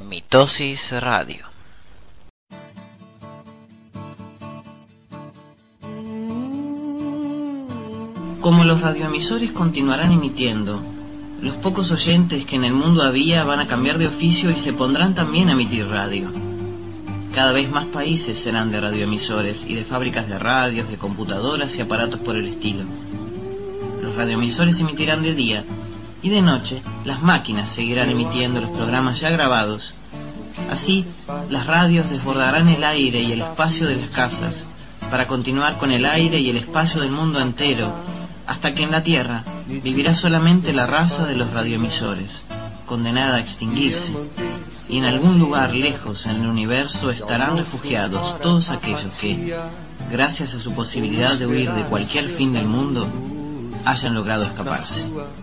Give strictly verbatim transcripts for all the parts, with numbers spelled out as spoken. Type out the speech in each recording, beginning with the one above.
Mitosis Radio. Como los radioemisores continuarán emitiendo, los pocos oyentes que en el mundo había van a cambiar de oficio y se pondrán también a emitir radio. Cada vez más países serán de radioemisores y de fábricas de radios, de computadoras y aparatos por el estilo. Los radioemisores emitirán de día y de noche las máquinas seguirán emitiendo los programas ya grabados. Así, las radios desbordarán el aire y el espacio de las casas para continuar con el aire y el espacio del mundo entero, hasta que en la Tierra vivirá solamente la raza de los radioemisores, condenada a extinguirse, y en algún lugar lejos en el universo estarán refugiados todos aquellos que, gracias a su posibilidad de huir de cualquier fin del mundo, hayan logrado escaparse.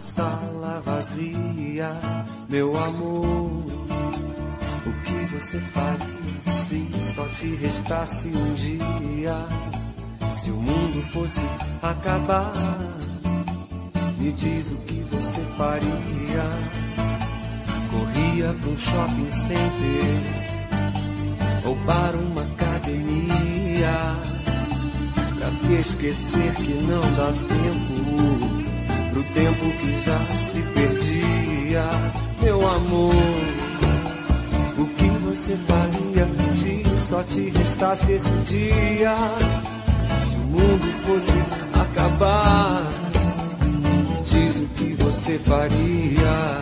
Se o mundo fosse acabar, me diz o que você faria. Corria pra um shopping center, ou para uma academia, pra se esquecer que não dá tempo pro tempo que já se perdia. Meu amor, o que você faria se só te restasse esse dia? Se o mundo fosse acabar, diz o que você faria.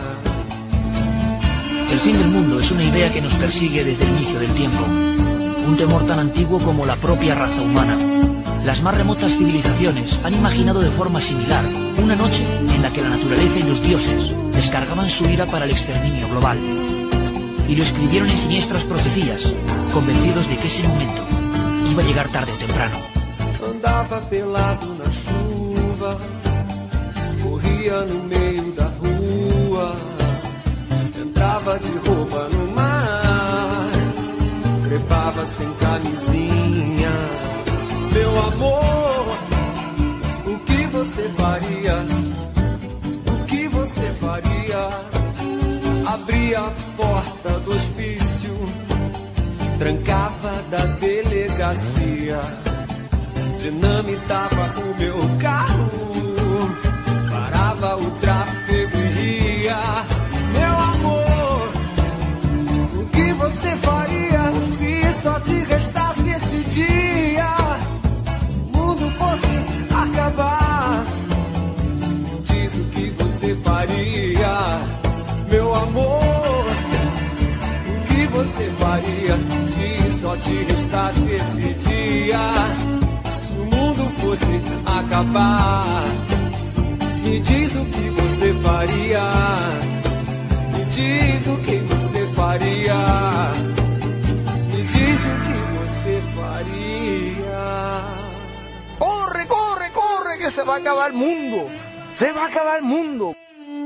El fin del mundo es una idea que nos persigue desde el inicio del tiempo, un temor tan antiguo como la propia raza humana. Las más remotas civilizaciones han imaginado de forma similar una noche en la que la naturaleza y los dioses descargaban su ira para el exterminio global. Y lo escribieron en siniestras profecías, convencidos de que ese momento iba a llegar tarde o temprano. Andava pelado na chuva, corria no meio da rua, entrava de roupa no mar, trepava sem camisinha. Meu amor, o que você faria? O que você faria? Abria a porta do hospício, trancava da delegacia, dinamitava o meu carro, parava o tráfego e ria. Meu amor, o que você faria se só te restasse esse dia? O mundo fosse acabar, diz o que você faria. Meu amor, o que você faria se só te restasse esse dia? Se o mundo fosse acabar, me diz o que você faria. Me diz o que você faria. Me diz o que você faria. Corre, corre, corre, que se va a acabar el mundo. Se va a acabar el mundo.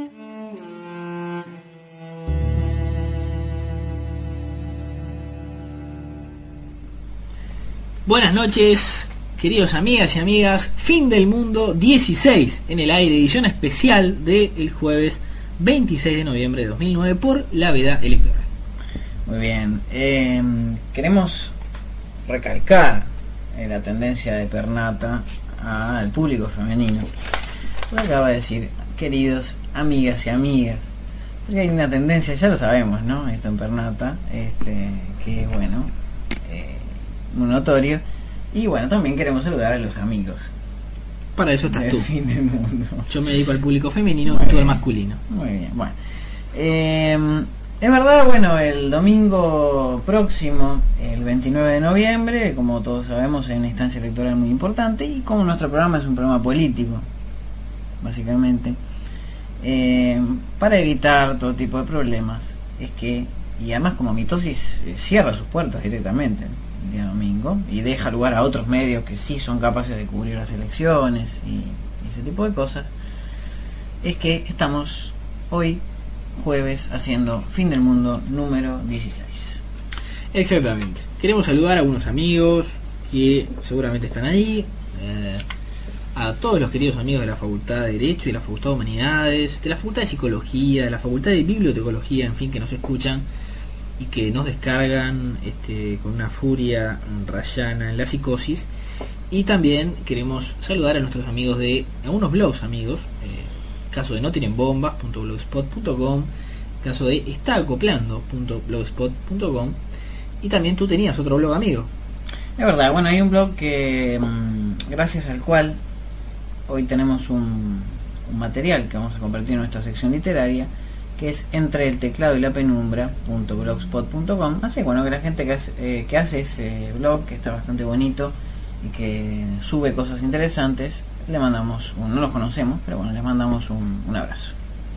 Buenas noches, queridos amigas y amigas. Fin del mundo dieciséis en el aire, edición especial del jueves veintiséis de noviembre de dos mil nueve por la veda electoral. Muy bien, eh, queremos recalcar eh, la tendencia de Pernata al público femenino. Pues acaba de decir, queridos amigas y amigas, porque hay una tendencia, ya lo sabemos, ¿no? Esto en Pernata, este, que es bueno, eh, muy notorio. Y bueno, también queremos saludar a los amigos. Para eso estás tú. Fin del mundo. Yo me dedico al público femenino Muy y tú bien. al masculino. Muy bien, bueno. Eh, es verdad, bueno, el domingo próximo, el veintinueve de noviembre, como todos sabemos, hay una instancia electoral muy importante. Y como nuestro programa es un programa político, básicamente, eh, para evitar todo tipo de problemas, es que, y además como Mitosis eh, cierra sus puertas directamente el día domingo y deja lugar a otros medios que sí son capaces de cubrir las elecciones y, y ese tipo de cosas, es que estamos hoy jueves haciendo Fin del Mundo número dieciséis. Exactamente. Queremos saludar a algunos amigos que seguramente están ahí, eh, a todos los queridos amigos de la Facultad de Derecho y de la Facultad de Humanidades, de la Facultad de Psicología, de la Facultad de Bibliotecología, en fin, que nos escuchan. y que nos descargan este, con una furia rayana en la psicosis. Y también queremos saludar a nuestros amigos de algunos blogs amigos, eh, caso de no tienen bombas punto blogspot punto com, caso de está acoplando punto blogspot punto com, y también tú tenías otro blog amigo. Es verdad, bueno, hay un blog que gracias al cual hoy tenemos un, un material que vamos a compartir en nuestra sección literaria, que es entre el teclado y la penumbra punto blogspot punto com. Así bueno, que la gente que hace, eh, que hace ese blog, que está bastante bonito y que sube cosas interesantes, le mandamos un, no los conocemos, pero bueno, les mandamos un, un abrazo.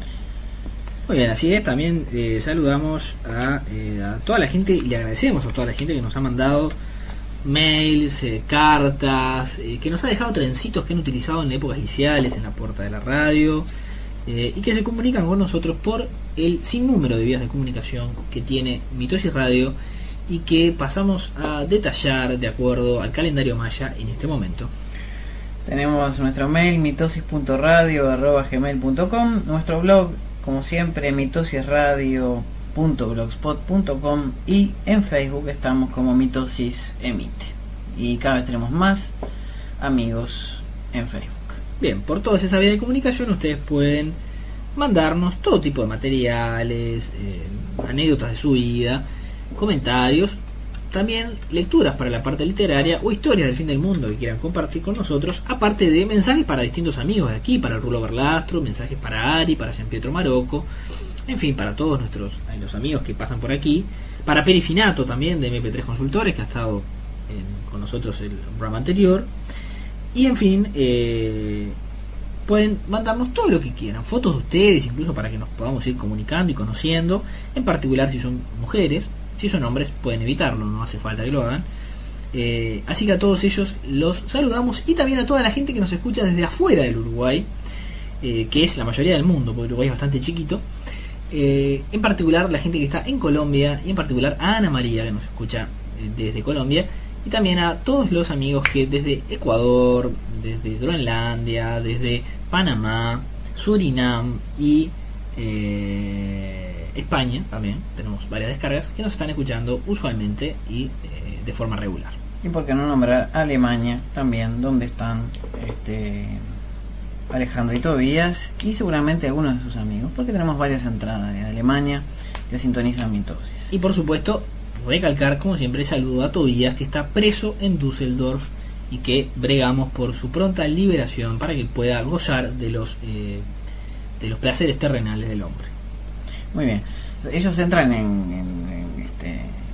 Muy bien, así es. También eh, saludamos a, eh, a toda la gente y le agradecemos a toda la gente que nos ha mandado mails, eh, cartas, eh, que nos ha dejado trencitos que han utilizado en épocas iniciales en la puerta de la radio, eh, y que se comunican con nosotros por el sinnúmero de vías de comunicación que tiene Mitosis Radio y que pasamos a detallar de acuerdo al calendario maya en este momento. Tenemos nuestro mail mitosis punto radio arroba gmail punto com, nuestro blog como siempre mitosisradio punto blogspot punto com, y en Facebook estamos como Mitosis Emite, y cada vez tenemos más amigos en Facebook. Bien, por todas esas vías de comunicación ustedes pueden mandarnos todo tipo de materiales, eh, anécdotas de su vida, comentarios, también lecturas para la parte literaria o historias del fin del mundo que quieran compartir con nosotros, aparte de mensajes para distintos amigos de aquí, para Rulo Berlastro, mensajes para Ari, para Jean Pietro Marocco, en fin, para todos nuestros los amigos que pasan por aquí, para Perifinato también de eme pe tres Consultores, que ha estado en, con nosotros el programa anterior, y en fin, eh, pueden mandarnos todo lo que quieran, fotos de ustedes, incluso para que nos podamos ir comunicando y conociendo, en particular si son mujeres. Si son hombres pueden evitarlo, no hace falta que lo hagan. Eh, así que a todos ellos los saludamos, y también a toda la gente que nos escucha desde afuera del Uruguay, eh, que es la mayoría del mundo, porque Uruguay es bastante chiquito. Eh, en particular la gente que está en Colombia, y en particular a Ana María, que nos escucha eh, desde Colombia, y también a todos los amigos que desde Ecuador, desde Groenlandia, desde Panamá, Surinam y eh, España, también tenemos varias descargas que nos están escuchando usualmente y eh, de forma regular. Y por qué no nombrar Alemania también, donde están este Alejandro y Tobías, y seguramente algunos de sus amigos, porque tenemos varias entradas de Alemania que sintonizan Mitosis. Y por supuesto, recalcar como siempre, saludo a Tobías, que está preso en Düsseldorf y que bregamos por su pronta liberación para que pueda gozar de los eh, de los placeres terrenales del hombre. Muy bien, ellos entran en, en, en este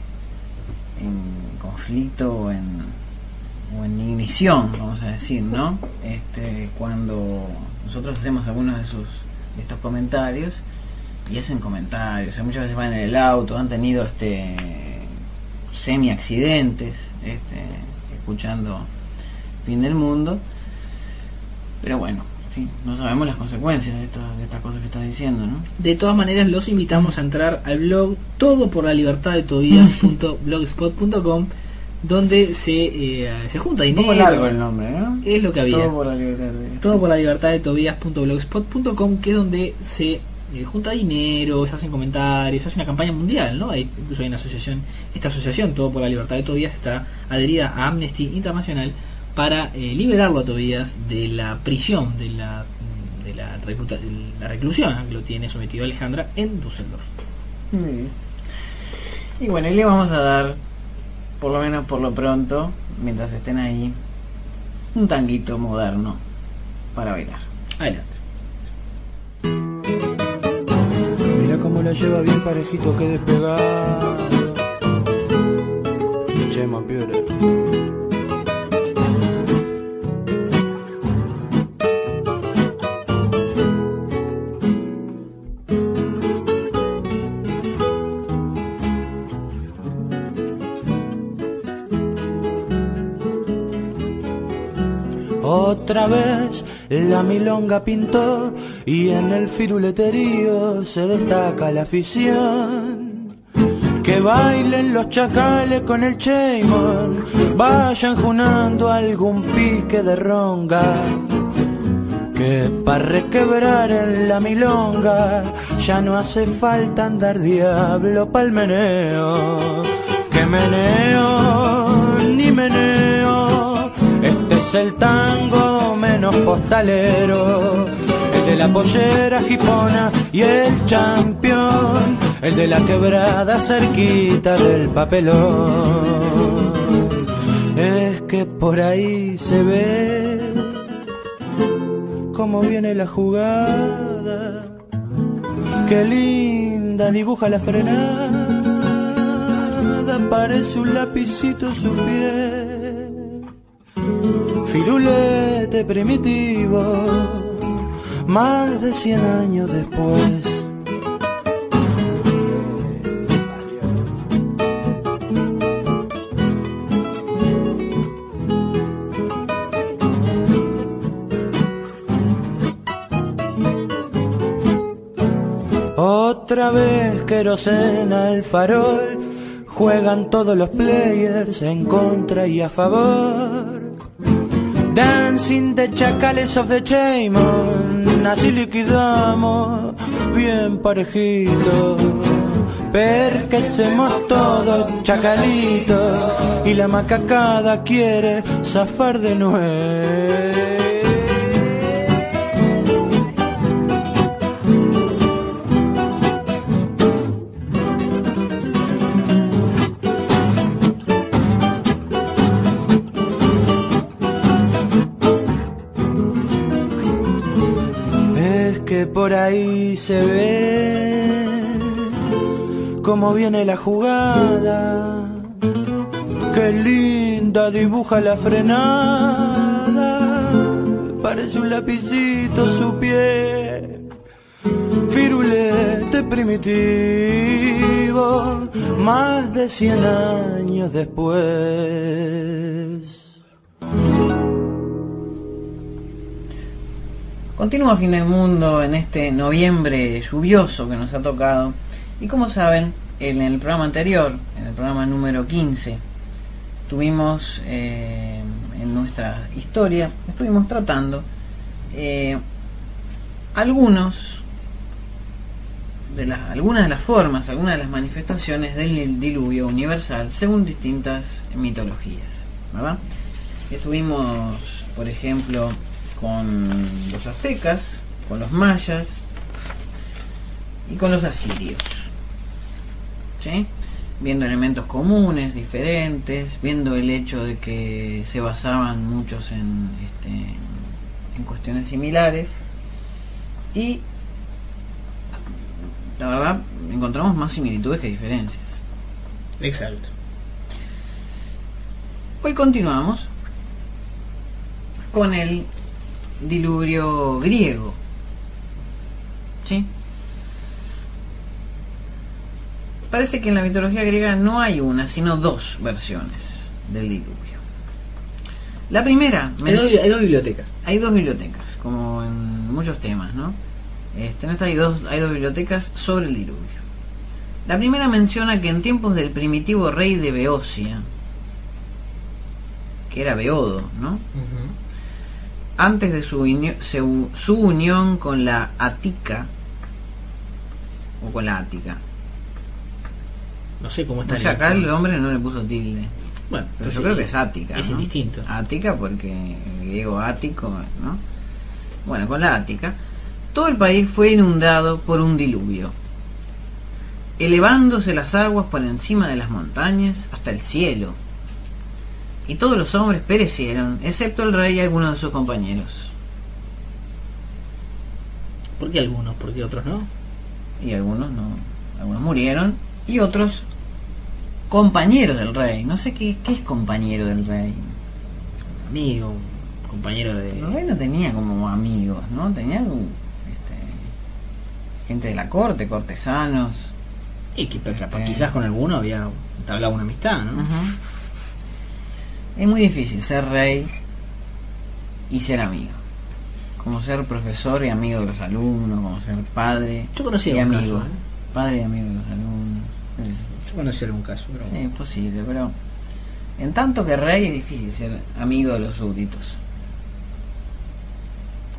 en conflicto o en, o en ignición, vamos a decir, ¿no? Este, cuando nosotros hacemos algunos de sus de estos comentarios, y hacen comentarios, o sea, muchas veces van en el auto, han tenido este semi accidentes, este, escuchando Fin del Mundo, pero bueno, no sabemos las consecuencias de, esta, de estas cosas que estás diciendo, ¿no? De todas maneras, los invitamos a entrar al blog todo por la libertad de Tobías punto blogspot punto com, donde se eh, se junta dinero. Un poco largo el nombre, ¿no? Es lo que había. Todo por la libertad de, todo por la libertad de Tobías punto blogspot punto com, que es donde se eh, junta dinero, se hacen comentarios, se hace una campaña mundial, ¿no? Hay, incluso hay una asociación, esta asociación Todo por la Libertad de Tobías está adherida a Amnesty Internacional para eh, liberarlo a Tobías de la prisión, de la de la, recluta, de la reclusión, ¿eh? que lo tiene sometido Alejandra en Düsseldorf. Muy bien. Y bueno, y le vamos a dar, por lo menos por lo pronto, mientras estén ahí, un tanguito moderno para bailar. Adelante. Mira cómo la lleva bien parejito que despegado. Chema Piedra. Otra vez la milonga pintó y en el firuleterío se destaca la afición. Que bailen los chacales con el cheimón, vayan junando algún pique de ronga. que para requebrar en la milonga ya no hace falta andar diablo pa'l meneo. Que meneo, ni meneo, este es el tango menos postalero, el de la pollera jipona y el champión, el de la quebrada cerquita del papelón. Es que por ahí se ve cómo viene la jugada, qué linda dibuja la frenada, parece un lapicito su pie, firulete primitivo, más de cien años después. Otra vez querosena el farol, juegan todos los players en contra y a favor. Dancing the chacales of the Chaymon, así liquidamos bien parejito. Perquecemos todos chacalitos y la macacada quiere zafar de nuevo. Por ahí se ve cómo viene la jugada, qué linda dibuja la frenada, parece un lapicito su pie, firulete primitivo, más de cien años después. Continúa Fin del Mundo en este noviembre lluvioso que nos ha tocado. Y como saben, en el programa anterior, en el programa número quince, tuvimos eh, en nuestra historia, estuvimos tratando eh, algunos de las, algunas de las formas, algunas de las manifestaciones del diluvio universal según distintas mitologías, ¿verdad? Estuvimos, por ejemplo, con los aztecas, con los mayas y con los asirios, ¿sí? Viendo elementos comunes, diferentes, viendo el hecho de que se basaban muchos en, este, en cuestiones similares, y la verdad encontramos más similitudes que diferencias. Exacto. Hoy continuamos con el diluvio griego, ¿sí? Parece que en la mitología griega no hay una, sino dos versiones del diluvio. La primera... Hay dos, hay dos bibliotecas. Hay dos bibliotecas, como en muchos temas, ¿no? Este, en esta hay dos, hay dos bibliotecas sobre el diluvio. La primera menciona que en tiempos del primitivo rey de Beocia, que era Beodo, ¿no? Uh-huh. Antes de su, su, su unión con la Ática, o con la Ática, no sé cómo está. O sea, acá el hombre no le puso tilde. Bueno, pero yo creo que es Ática, es ¿no? indistinto. Ática, porque el griego ático, ¿no? Bueno, con la Ática, todo el país fue inundado por un diluvio, elevándose las aguas por encima de las montañas hasta el cielo. Y todos los hombres perecieron, excepto el rey y algunos de sus compañeros. ¿Por qué algunos? ¿Por qué otros no? Y algunos no. Algunos murieron y otros compañeros del rey. No sé qué, qué es compañero del rey. Amigo, compañero de... El rey no tenía como amigos, ¿no? Tenía este, gente de la corte, cortesanos. Y que pero, este... quizás con alguno había entablado una amistad, ¿no? Uh-huh. Es muy difícil ser rey y ser amigo. Como ser profesor y amigo de los alumnos, como ser padre Yo conocí y algún amigo. caso, ¿eh? Padre y amigo de los alumnos. Yo conocí algún caso, pero... Sí, es posible, pero en tanto que rey es difícil ser amigo de los súbditos.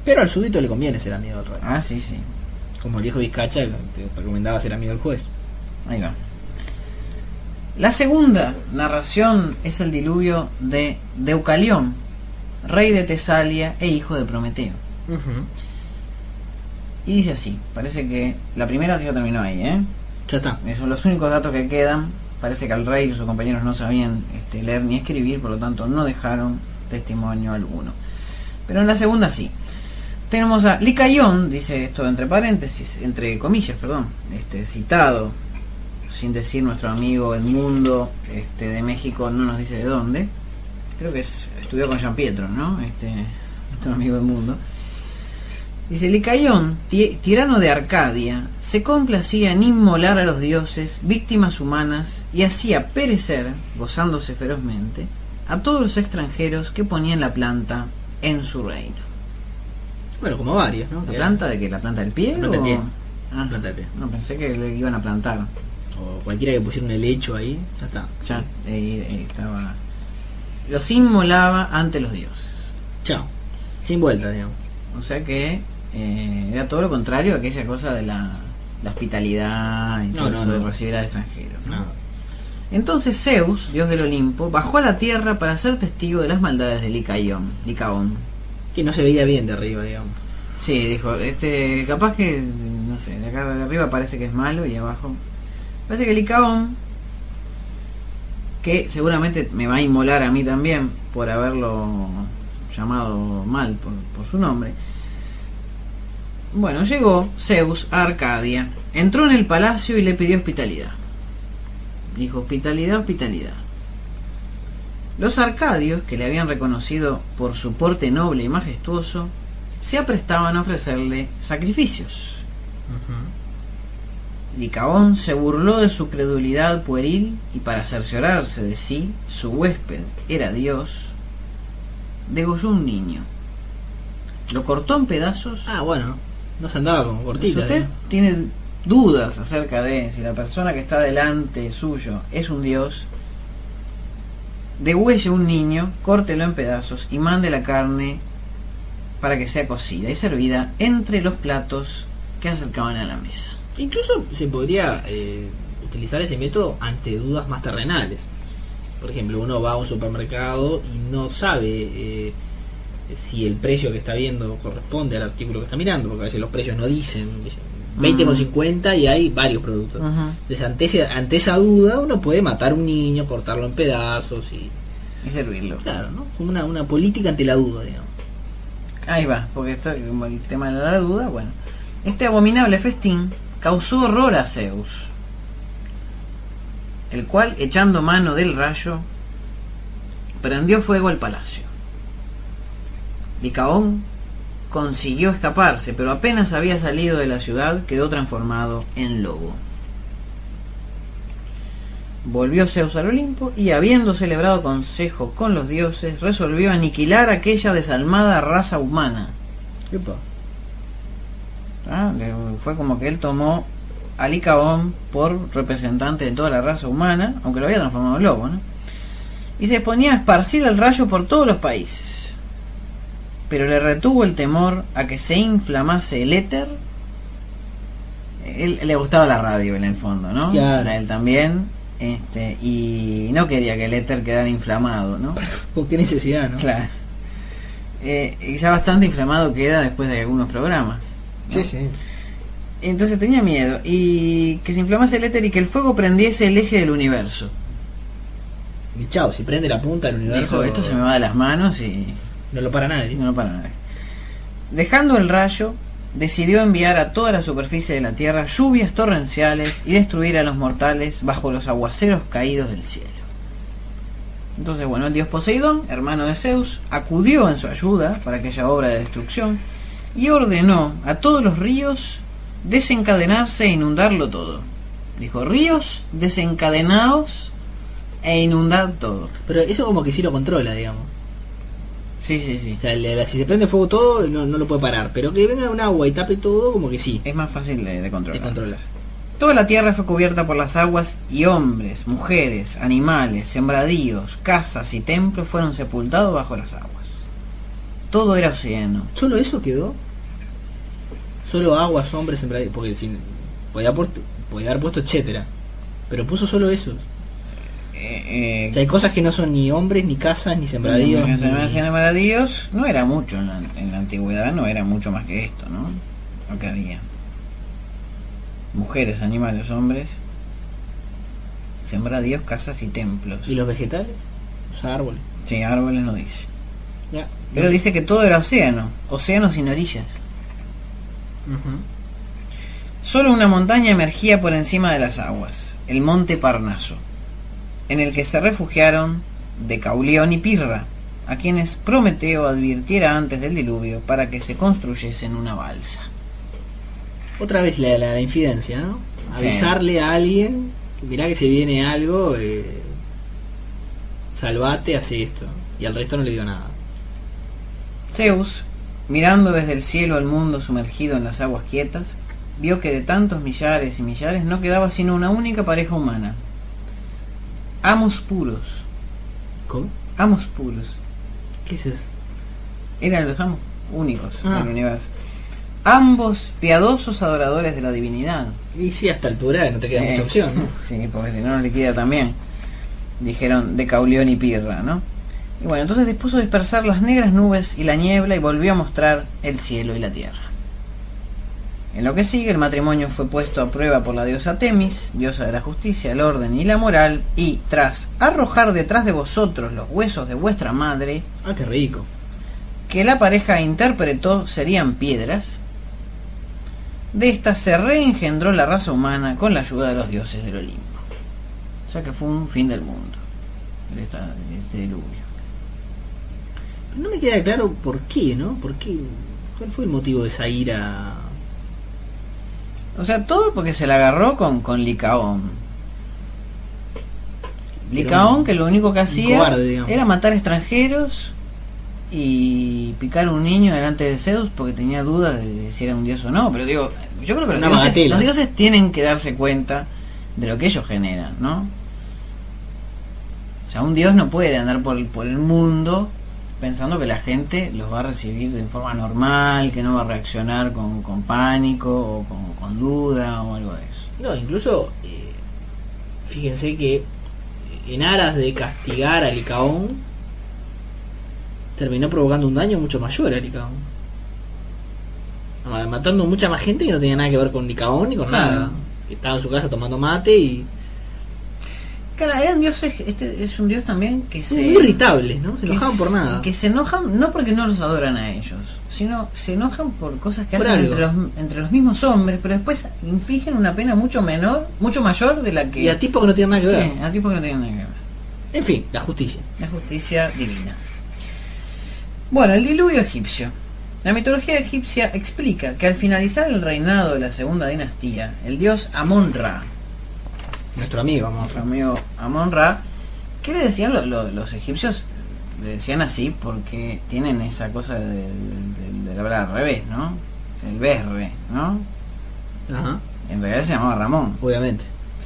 Pero al súbdito le conviene ser amigo del rey. Ah, sí, sí. Como el viejo Vizcacha que te recomendaba ser amigo del juez. Ahí va. La segunda narración es el diluvio de Deucalión, rey de Tesalia e hijo de Prometeo. Uh-huh. Y dice así, parece que la primera ya terminó ahí, ¿eh? Ya está. Esos son los únicos datos que quedan. Parece que el rey y sus compañeros no sabían este, leer ni escribir, por lo tanto no dejaron testimonio alguno. Pero en la segunda sí. Tenemos a Licaión, dice esto entre paréntesis, entre comillas, perdón, este, citado, sin decir nuestro amigo Edmundo este, de México, no nos dice de dónde. Creo que es, estudió con Jean Pietro, ¿no? Este, nuestro amigo Edmundo. Dice, Licaión, tirano de Arcadia, se complacía en inmolar a los dioses víctimas humanas y hacía perecer, gozándose ferozmente, a todos los extranjeros que ponían la planta en su reino. Bueno, como varios, ¿no? ¿La planta de qué? ¿La planta del pie? La planta del o... pie. Ah, La planta del pie. No, pensé que le iban a plantar. O cualquiera que pusiera un helecho ahí, ya está. Ya, eh, eh, estaba... Los inmolaba ante los dioses. Chao. Sin vuelta, digamos. O sea que eh, era todo lo contrario a aquella cosa de la, la hospitalidad y No, todo no, eso no. de recibir al extranjero, ¿no? No. Entonces Zeus, dios del Olimpo, bajó a la tierra para ser testigo de las maldades de Licaión, Licaón. Que no se veía bien de arriba, digamos. Sí, dijo, este, capaz que, no sé, de acá de arriba parece que es malo y abajo... Parece que Licaón, que seguramente me va a inmolar a mí también por haberlo llamado mal por, por su nombre. Bueno, llegó Zeus a Arcadia, entró en el palacio y le pidió hospitalidad. Dijo, hospitalidad, hospitalidad. Los arcadios, que le habían reconocido por su porte noble y majestuoso, se aprestaban a ofrecerle sacrificios. Uh-huh. Licaón se burló de su credulidad pueril y para cerciorarse de si su huésped era Dios, degolló un niño. Lo cortó en pedazos. Ah, bueno. No se andaba como Si cortita. usted ¿eh? tiene dudas acerca de si la persona que está delante suyo es un dios, degüelle un niño, córtelo en pedazos y mande la carne para que sea cocida y servida entre los platos que acercaban a la mesa. Incluso se podría eh, utilizar ese método ante dudas más terrenales. Por ejemplo, uno va a un supermercado y no sabe eh, si el precio que está viendo corresponde al artículo que está mirando, porque a veces los precios no dicen, dicen veinte con cincuenta y hay varios productos. Uh-huh. Entonces, ante, ese, ante esa duda, uno puede matar a un niño, cortarlo en pedazos y... Y servirlo. Claro, ¿no? Como una, una política ante la duda, digamos. Ahí va, porque esto, como el tema de la duda, bueno. Este abominable festín causó horror a Zeus, el cual, echando mano del rayo, prendió fuego al palacio. Licaón consiguió escaparse, pero apenas había salido de la ciudad quedó transformado en lobo. Volvió Zeus al Olimpo y, habiendo celebrado consejo con los dioses, resolvió aniquilar aquella desalmada raza humana. Epa. ¿Ah? Fue como que él tomó a Licaón por representante de toda la raza humana, aunque lo había transformado en lobo, ¿no? Y se disponía a esparcir el rayo por todos los países, pero le retuvo el temor a que se inflamase el éter. Él le gustaba la radio en el fondo, ¿no? Claro. A él también. Este, y no quería que el éter quedara inflamado, ¿no? ¿Por qué necesidad, no? Claro. Eh, y ya bastante inflamado queda después de algunos programas, ¿no? Sí, sí. Entonces tenía miedo y que se inflamase el éter y que el fuego prendiese el eje del universo. Y chao, si prende la punta del universo... Dijo, esto se me va de las manos y No lo para nadie. no lo para nadie. Dejando el rayo, decidió enviar a toda la superficie de la tierra lluvias torrenciales y destruir a los mortales bajo los aguaceros caídos del cielo. Entonces, bueno, el dios Poseidón, hermano de Zeus, acudió en su ayuda para aquella obra de destrucción y ordenó a todos los ríos desencadenarse e inundarlo todo. Dijo, ríos, desencadenaos e inundad todo. Pero eso como que sí lo controla, digamos. Sí, sí, sí. O sea, le- si se prende fuego todo, no, no lo puede parar. Pero que venga un agua y tape todo, como que sí. Es más fácil de, de Te controlar. controlas. Toda la tierra fue cubierta por las aguas y hombres, mujeres, animales, sembradíos, casas y templos fueron sepultados bajo las aguas. todo era océano. ¿Solo eso quedó? Solo aguas, hombres, sembradíos. Porque sin, podía, por, podía haber puesto etcétera. Pero puso solo eso. Eh, eh, O sea, hay cosas que no son ni hombres, ni casas, ni sembradíos. Ni ni- sembradíos no era mucho en la, en la antigüedad, no era mucho más que esto, ¿no? Lo que había. Mujeres, animales, hombres, sembradíos, casas y templos. ¿Y los vegetales? Los árboles. Sí, árboles no dice. Ya. Pero dice que todo era océano, océano sin orillas. Ujú. Solo una montaña emergía por encima de las aguas, el monte Parnaso, en el que se refugiaron Decaulión y Pirra, a quienes Prometeo advirtiera antes del diluvio para que se construyesen una balsa. Otra vez la, la, la infidencia, ¿no? Sí. Avisarle a alguien, mirá que se viene algo, eh, salvate, hace esto. Y al resto no le dio nada. Zeus, mirando desde el cielo al mundo sumergido en las aguas quietas, vio que de tantos millares y millares no quedaba sino una única pareja humana. Amos puros, ¿Cómo? amos puros, ¿Qué es eso? eran los amos únicos Ah. del universo. Ambos piadosos adoradores de la divinidad. Y sí, hasta altura no te queda Sí. mucha opción, ¿no? Sí, porque si no nos liquida también. Dijeron Decaulión y Pirra, ¿no? Y bueno, entonces dispuso dispersar las negras nubes y la niebla y volvió a mostrar el cielo y la tierra. En lo que sigue, el matrimonio fue puesto a prueba por la diosa Temis, diosa de la justicia, el orden y la moral, y tras arrojar detrás de vosotros los huesos de vuestra madre, Ah, qué rico. que la pareja interpretó serían piedras, de estas se reengendró la raza humana con la ayuda de los dioses del Olimpo. O sea que fue un fin del mundo, de, esta, de este diluvio. Pero no me queda claro por qué, ¿no? ¿Por qué? ¿Cuál fue el motivo de esa ira? O sea, todo porque se la agarró con, con Licaón. Licaón, que lo único que hacía cobarde, digamos. era matar extranjeros y picar a un niño delante de Zeus porque tenía dudas de si era un dios o no. Pero digo, yo creo que los Una dioses, bagatela. los dioses tienen que darse cuenta de lo que ellos generan, ¿no? O sea, un dios no puede andar por el, por el mundo pensando que la gente los va a recibir de forma normal, que no va a reaccionar con, con pánico o con, con duda o algo de eso. No, incluso, eh, fíjense que en aras de castigar a Licaón, terminó provocando un daño mucho mayor a Licaón. Ma- Matando mucha más gente que no tenía nada que ver con Licaón ni con Claro. nada. Estaba en su casa tomando mate y Claro, eran dioses, este es un dios también que se... muy irritables, ¿no? Se que enojaban por se- nada. Que se enojan, no porque no los adoran a ellos, sino se enojan por cosas que Por hacen algo. entre los, entre los mismos hombres, pero después infligen una pena mucho menor, mucho mayor de la que... Y a tipos que no tienen nada que ver. Sí, a tipos que no tienen nada que ver. En fin, la justicia. La justicia divina. Bueno, el diluvio egipcio. La mitología egipcia explica que al finalizar el reinado de la segunda dinastía, el dios Amon-Ra, Nuestro amigo, vamos nuestro amigo Amon-Ra, ¿qué le decían lo- lo- los egipcios? Le decían así porque tienen esa cosa de, de, de- de hablar al revés, ¿no? El berre, ¿no? Ajá, En realidad se llamaba Ramón. obviamente.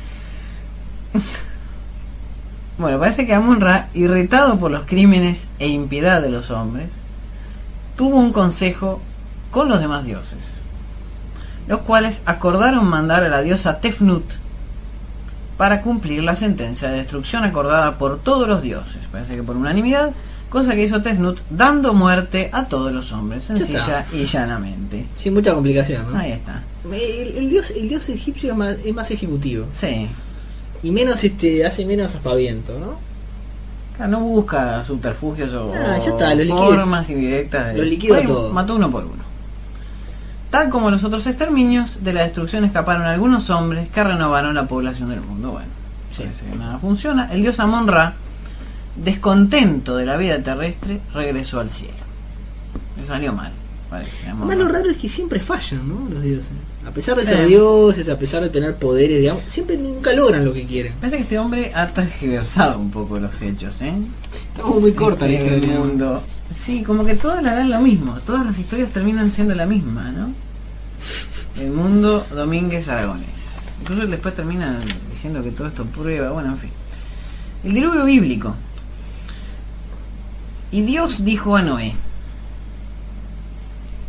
Bueno, parece que Amon-Ra, irritado por los crímenes e impiedad de los hombres, tuvo un consejo con los demás dioses, los cuales acordaron mandar a la diosa Tefnut para cumplir la sentencia de destrucción acordada por todos los dioses, parece que por unanimidad, cosa que hizo Tefnut dando muerte a todos los hombres, Ya sencilla está. y llanamente. Sin mucha complicación, ¿no? Ahí está. El, el dios, el dios egipcio es más, es más ejecutivo. Sí. Y menos, este, hace menos aspaviento, ¿no? Claro, no busca subterfugios o Ah, ya está, lo liquida. formas indirectas de... Lo liquida Fue y todo. Mató uno por uno. Tal como los otros exterminios, de la destrucción escaparon algunos hombres que renovaron la población del mundo. Bueno, Sí. parece que nada funciona. El dios Amon-Ra, descontento de la vida terrestre, regresó al cielo. Le salió mal, parece. Además, lo raro es que siempre fallan, ¿no? Los dioses. A pesar de ser Eh. dioses, a pesar de tener poderes, digamos, siempre nunca logran lo que quieren. Parece que este hombre ha tergiversado un poco los hechos, ¿eh? Estamos muy corta la Del historia. mundo. Sí, como que todas la dan lo mismo. Todas las historias terminan siendo la misma, ¿no? El mundo Domínguez Aragonés. Incluso después terminan diciendo que todo esto prueba, bueno, en fin. El diluvio bíblico. Y Dios dijo a Noé: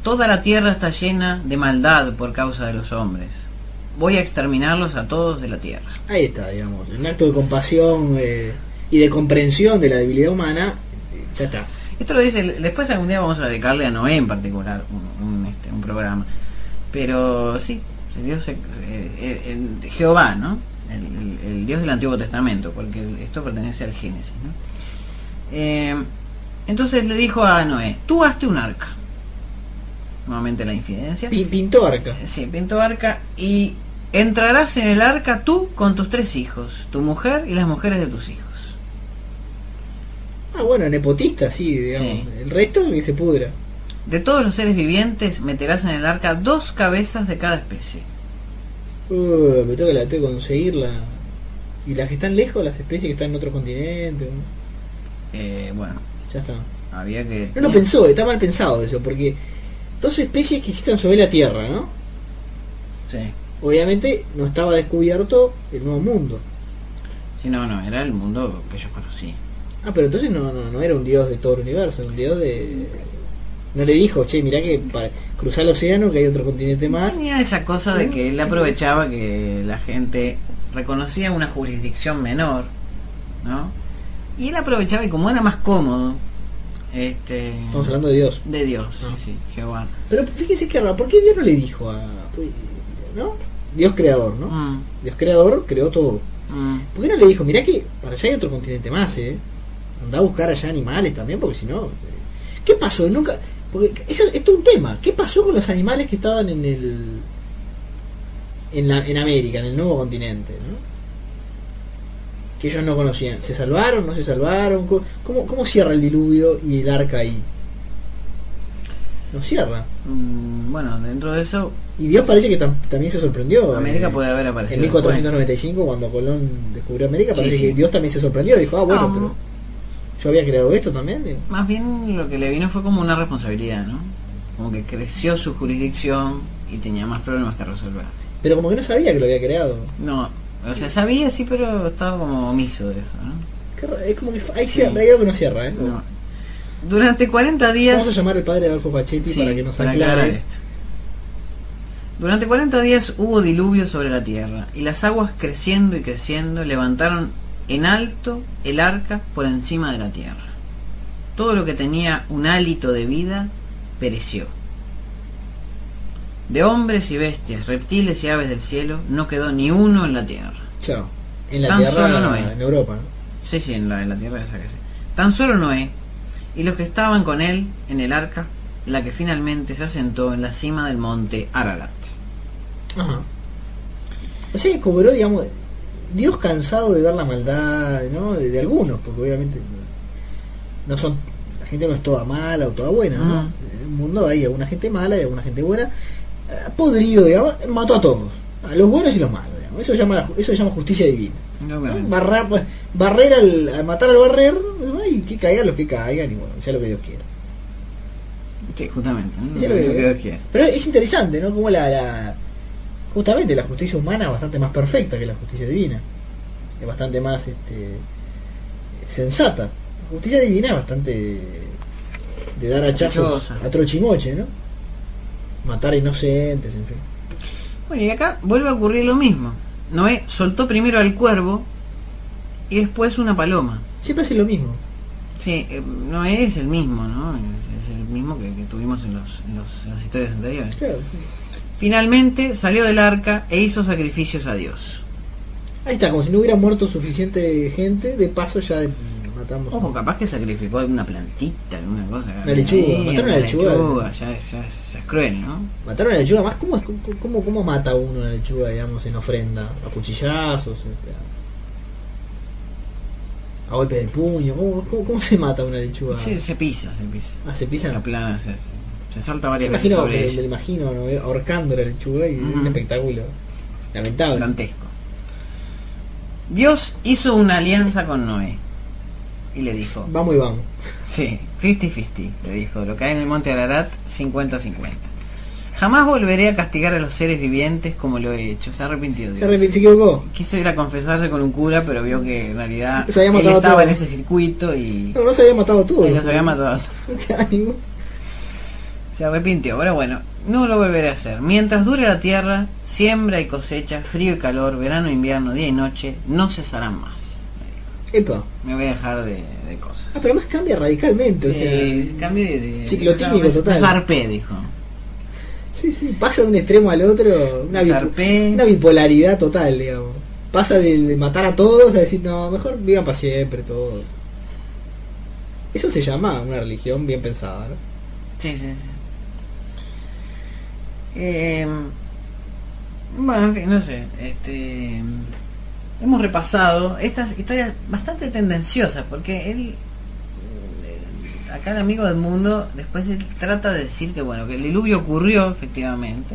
toda la tierra está llena de maldad por causa de los hombres. Voy a exterminarlos a todos de la tierra. Ahí está, digamos, un acto de compasión eh, y de comprensión de la debilidad humana, eh, ya está. Esto lo dice, después algún día vamos a dedicarle a Noé en particular un, un, este, un programa. Pero sí, Dios, eh, eh, eh, Jehová, ¿no? El, el, el Dios del Antiguo Testamento, porque esto pertenece al Génesis, ¿no? Eh, entonces le dijo a Noé, tú hazte un arca. Nuevamente la infidencia. Pintó arca. Sí, pintó arca y entrarás en el arca tú con tus tres hijos, tu mujer y las mujeres de tus hijos. Ah, bueno, nepotista, sí, digamos. Sí. El resto que se pudra. De todos los seres vivientes meterás en el arca dos cabezas de cada especie. Uh, me toca la tengo que conseguirla. ¿Y las que están lejos, las especies que están en otro continente? Eh, bueno, ya está. Había que... No lo pensó, está mal pensado eso, porque dos especies que existan sobre la Tierra, ¿no? Sí. Obviamente no estaba descubierto el nuevo mundo. Sí, no, no, era el mundo que ellos conocían. Ah, pero entonces no, no, no era un dios de todo el universo, era un dios de... No le dijo, che, mirá que para cruzar el océano que hay otro continente más. Tenía esa cosa de que él aprovechaba que la gente reconocía una jurisdicción menor, ¿no? Y él aprovechaba, y como era más cómodo, este... Estamos hablando de Dios. De Dios, no. sí, sí, Jehová. Pero fíjese que raro, ¿por qué Dios no le dijo a... ¿no? Dios creador, ¿no? Mm. Dios creador creó todo. Mm. ¿Por qué no le dijo, mirá que para allá hay otro continente más, eh? Andá a buscar allá animales también, porque si no... ¿Qué pasó? Nunca... Porque eso, esto es un tema. ¿Qué pasó con los animales que estaban en el... En, la, en América, en el nuevo continente, ¿no? Que ellos no conocían. ¿Se salvaron? ¿No se salvaron? ¿Cómo, cómo cierra el diluvio y el arca ahí? No cierra. Mm, bueno, dentro de eso... Y Dios parece que tam, también se sorprendió. América eh, puede haber aparecido en mil cuatrocientos noventa y cinco, cuando Colón descubrió América, parece sí, sí. que Dios también se sorprendió. Dijo, ah, bueno, no, pero yo había creado esto también. Digo. Más bien lo que le vino fue como una responsabilidad, ¿no? Como que creció su jurisdicción y tenía más problemas que resolver. Pero como que no sabía que lo había creado. No, o sea, sabía sí, pero estaba como omiso de eso, ¿no? Qué, es como que hay, sí. hay algo que no cierra, ¿eh? No. Durante cuarenta días... Vamos a llamar al padre Adolfo Pachetti sí, para que nos para aclare esto. Durante cuarenta días hubo diluvio sobre la tierra, y las aguas creciendo y creciendo levantaron en alto el arca por encima de la tierra. Todo lo que tenía un hálito de vida pereció. De hombres y bestias, reptiles y aves del cielo, no quedó ni uno en la tierra. Claro, en la Tan tierra, solo Noé. En Europa, ¿no? Sí, sí, en la, en la tierra esa que sí. Tan solo Noé y los que estaban con él en el arca, la que finalmente se asentó en la cima del monte Ararat. Ajá. O sea que cobró, digamos, Dios cansado de ver la maldad, ¿no? De, de algunos, porque obviamente no son, la gente no es toda mala o toda buena, ¿no? Uh-huh. En el mundo hay alguna gente mala y alguna gente buena. Eh, podrido, digamos, mató a todos, a los buenos y los malos, digamos. Eso se llama, eso se llama justicia divina. No, ¿no? Barrar, pues, barrer al, al matar al barrer, y que caigan los que caigan, y bueno, sea lo que Dios quiera. Sí, justamente, ¿no? Lo que Dios quiera. Pero es interesante, ¿no? Como la, la justamente la justicia humana es bastante más perfecta que la justicia divina, es bastante más este, sensata. La justicia divina es bastante de dar hachazos a trochimoche, ¿no? Matar a inocentes, en fin. Bueno, y acá vuelve a ocurrir lo mismo. Noé soltó primero al cuervo y después una paloma. Siempre hace lo mismo. Sí, eh, Noé es el mismo, ¿no? Es, es el mismo que, que tuvimos en, los, en, los, en las historias anteriores. Claro. Finalmente salió del arca e hizo sacrificios a Dios. Ahí está, como si no hubiera muerto suficiente gente, de paso ya matamos. Ojo, capaz que sacrificó alguna plantita, alguna cosa. Una lechuga, ahí, mataron una lechuga. lechuga ya, ya, ya es cruel, ¿no? Mataron a la lechuga, más ¿cómo, cómo, cómo mata uno una lechuga, digamos, en ofrenda? A cuchillazos, este, a, a golpe de puño, ¿cómo, cómo, cómo se mata una lechuga? Sí, se pisa, se pisa. Ah, se pisa. Se aplana, se, se salta varias me veces imagino, sobre me, ella. Me imagino, ¿no? Ahorcando la lechuga y uh-huh. Un espectáculo lamentable. Dantesco. Dios hizo una alianza con Noé y le dijo, vamos y vamos. Sí, cincuenta cincuenta, le dijo, lo que hay en el monte Ararat, cincuenta cincuenta. Jamás volveré a castigar a los seres vivientes como lo he hecho. Se arrepintió Dios. Se arrepintió, se equivocó. Quiso ir a confesarse con un cura, pero vio que en realidad se había él matado estaba todo. En ese circuito y... No, no se había matado todo. Y los había matado. No, Se arrepintió, pero bueno, no lo volveré a hacer. Mientras dure la tierra, siembra y cosecha, frío y calor, verano e invierno, día y noche, no cesarán más. Epa. Me voy a dejar de, de cosas. Ah, pero más cambia radicalmente. Sí, o sea, cambié de, de ciclotímico me- total. me zarpé, dijo. Sí, sí, pasa de un extremo al otro, una, Me bipo- zarpé. una bipolaridad total, digamos. Pasa de, de matar a todos a decir, no, mejor vivan para siempre todos. Eso se llama una religión bien pensada, ¿no? Sí, sí, sí. Eh, bueno, en fin, no sé. Este, hemos repasado estas historias bastante tendenciosas, porque él, eh, acá el amigo del mundo, después él trata de decir que bueno, que el diluvio ocurrió efectivamente.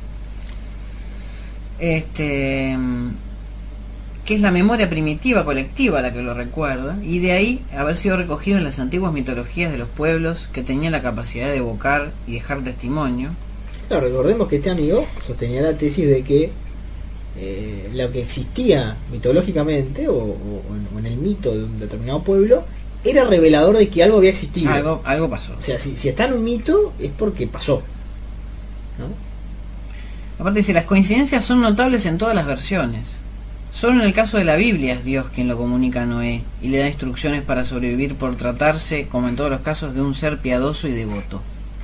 Este, que es la memoria primitiva colectiva la que lo recuerda, y de ahí haber sido recogido en las antiguas mitologías de los pueblos que tenían la capacidad de evocar y dejar testimonio. Claro, recordemos que este amigo sostenía la tesis de que eh, lo que existía mitológicamente o, o- o en el mito de un determinado pueblo era revelador de que algo había existido. Algo, algo pasó. O sea, si, si está en un mito es porque pasó, ¿no? Aparte dice, las coincidencias son notables en todas las versiones. Solo en el caso de la Biblia es Dios quien lo comunica a Noé y le da instrucciones para sobrevivir por tratarse, como en todos los casos, de un ser piadoso y devoto.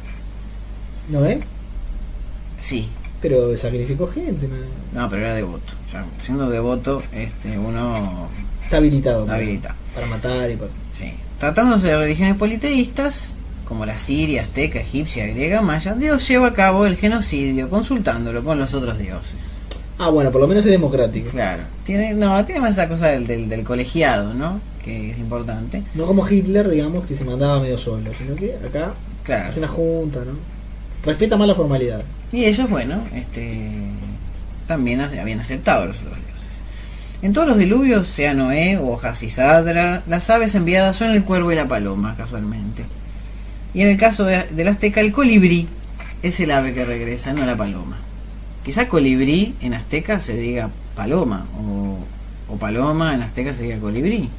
¿No es? Sí, Pero sacrificó gente, ¿no? no, pero era devoto. O sea, siendo devoto, este, uno Está habilitado. está para- habilitado. Para matar y para... Sí. Tratándose de religiones politeístas, como la siria, azteca, egipcia, griega, maya, Dios lleva a cabo el genocidio consultándolo con los otros dioses. Ah, bueno, por lo menos es democrático. Claro. Tiene, no, tiene más esa cosa del, del, del colegiado, ¿no? Que es importante. No como Hitler, digamos, que se mandaba medio solo, sino que acá Claro. es una junta, ¿no? Respeta más la formalidad. Y ellos, bueno, este, también ha- habían aceptado a los otros dioses. En todos los diluvios, sea Noé o Hasisadra, las aves enviadas son el cuervo y la paloma, casualmente. Y en el caso de, del azteca, el colibrí es el ave que regresa, no la paloma. Quizá colibrí en azteca se diga paloma, o, o paloma en azteca se diga colibrí.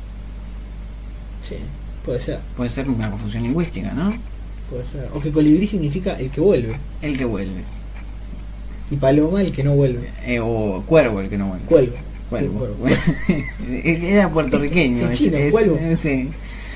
Sí, puede ser, Puede ser una confusión lingüística, ¿no? puede ser. O que colibrí significa el que vuelve. El que vuelve. Y paloma el que no vuelve. Eh, o cuervo el que no vuelve. Cuelgo. Cuervo. Cuervo. Era puertorriqueño. En es- chino, es- cuervo. eh, sí.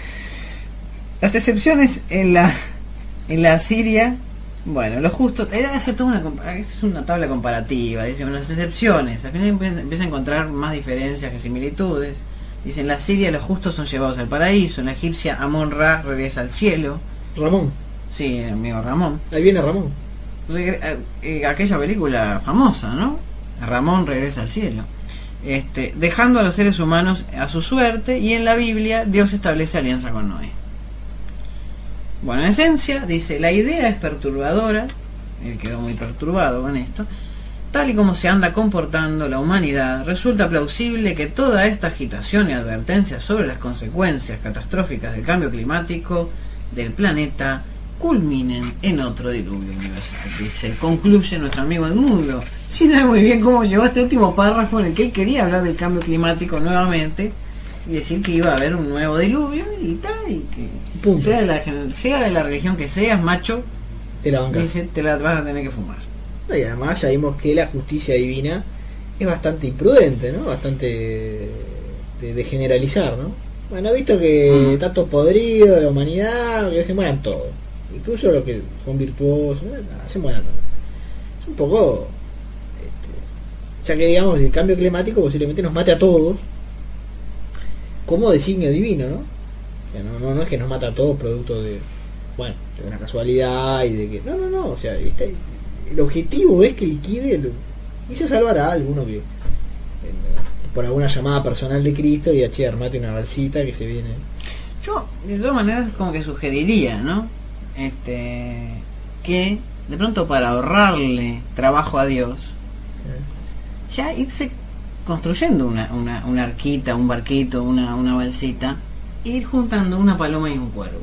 Las excepciones en la en la Siria, bueno, lo justo, él hace toda una compa- es una tabla comparativa, dice, bueno, las excepciones, al final empieza, empieza a encontrar más diferencias que similitudes. Dice, en la Siria los justos son llevados al paraíso, en la egipcia Amón Ra regresa al cielo. Ramón. Sí, amigo Ramón. Ahí viene Ramón. Regre- eh, eh, aquella película famosa, ¿no? Ramón regresa al cielo. Este, dejando a los seres humanos a su suerte, y en la Biblia Dios establece alianza con Noé. Bueno, en esencia, dice, la idea es perturbadora, él quedó muy perturbado con esto, tal y como se anda comportando la humanidad, resulta plausible que toda esta agitación y advertencia sobre las consecuencias catastróficas del cambio climático del planeta culminen en otro diluvio universal. Dice, concluye nuestro amigo Edmundo. Sí sabe muy bien cómo llegó a este último párrafo en el que él quería hablar del cambio climático nuevamente y decir que iba a haber un nuevo diluvio y tal, y que Punto. sea de, la, sea de la religión que seas, macho, Te la bancas. dice, te la vas a tener que fumar. No, y además ya vimos que la justicia divina es bastante imprudente, ¿no? Bastante de, de generalizar, ¿no? Bueno, he visto que Mm. está todo podrido, la humanidad, que se mueran todos. Incluso los que son virtuosos, eh, se mueran también. Es un poco... Este, ya que digamos, el cambio climático posiblemente nos mate a todos como designio divino, ¿no? O sea, no, no, no es que nos mata a todos producto de, bueno, de una casualidad y de que... No, no, no, o sea, este, el objetivo es que liquide lo, y se salvará a alguno que... en- por alguna llamada personal de Cristo y a che, armate una balsita que se viene. Yo, de todas maneras, como que sugeriría, ¿no? Este, que de pronto para ahorrarle trabajo a Dios, ya irse construyendo una, una, una arquita, un barquito, una, una balsita, e ir juntando una paloma y un cuervo.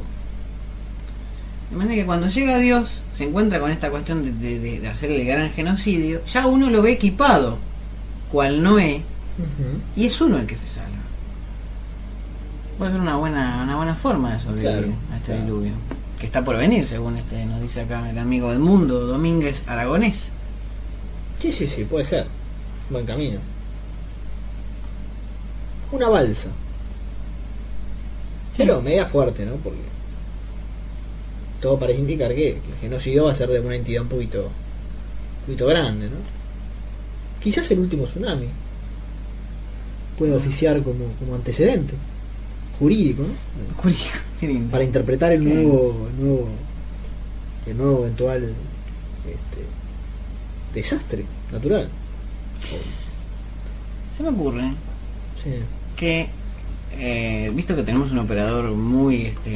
De manera que cuando llega Dios, se encuentra con esta cuestión de, de, de- de hacer el gran genocidio, ya uno lo ve equipado, cual Noé, Uh-huh. y es uno el que se salva. Puede ser una buena, una buena forma de sobrevivir Claro, a este claro. diluvio. que está por venir, según este nos dice acá el amigo Edmundo Domínguez Aragonés. Sí, sí, sí, puede ser. Buen camino. Una balsa. Sí. Pero media fuerte, ¿no? Porque todo parece indicar que el genocidio va a ser de una entidad un poquito, un poquito grande, ¿no? Quizás el último tsunami puede oficiar como, como antecedente jurídico, ¿no? Jurídico, qué lindo. Para interpretar el Qué nuevo, el nuevo, el nuevo eventual este, desastre natural. Se me ocurre Sí. que, eh, visto que tenemos un operador muy, este,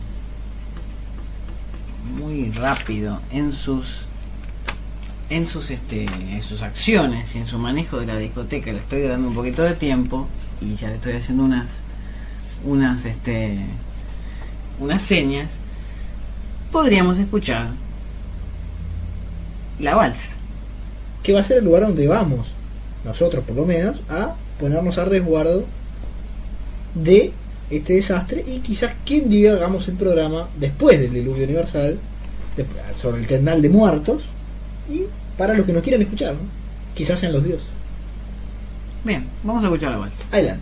muy rápido en sus, en sus, este, en sus acciones y en su manejo de la discoteca, le estoy dando un poquito de tiempo y ya le estoy haciendo unas, unas, este, unas señas. Podríamos escuchar la balsa. Que va a ser el lugar donde vamos, nosotros por lo menos, a ponernos a resguardo de este desastre, y quizás quien diga hagamos el programa después del diluvio universal, después, sobre el terminal de muertos, y para los que nos quieran escuchar, ¿no? Quizás sean los dioses. Bien, vamos a escuchar la balsa. Adelante.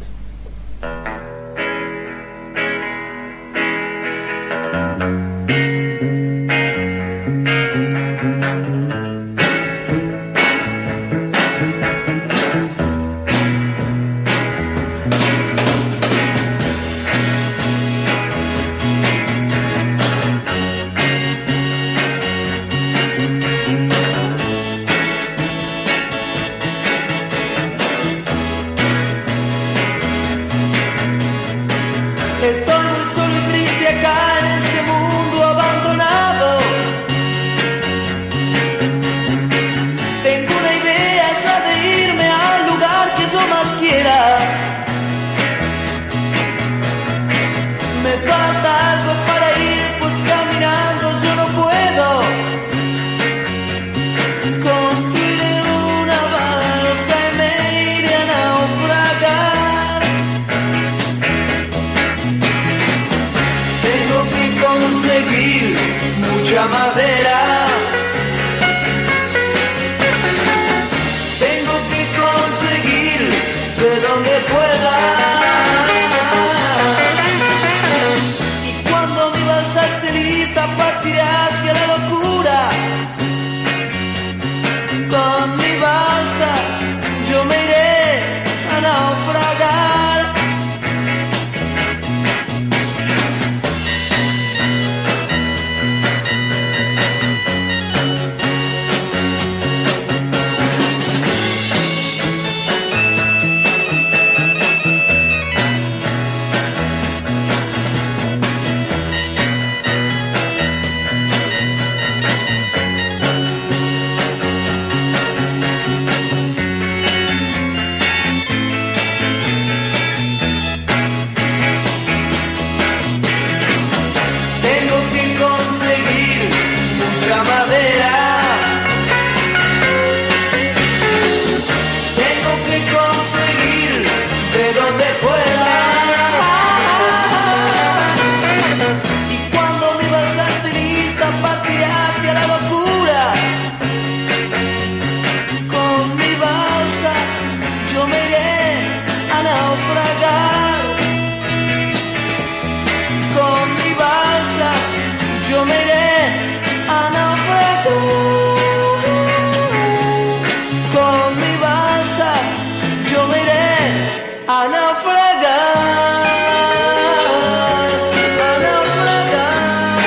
Estoy muy solo y triste acá en este mundo abandonado. Tengo una idea, es la de irme al lugar que yo más quiera. Me falta algo para ir, pues caminando yo no puedo. Construiré una balsa y me iré a naufragar. Tengo que conseguir mucha madera. Tengo que conseguir de donde pueda. Y cuando mi balsa esté lista, partiré hacia la locura. Con mi balsa yo me iré a naufragar. Tengo que conseguir mucha madera. Tengo que conseguir de donde pueda. Y cuando mi balsa esté lista, partiré hacia la locura. Con mi balsa yo me iré a naufragar. Con mi balsa yo me iré a naufragar. Con mi balsa yo me iré a naufragar. A naufragar.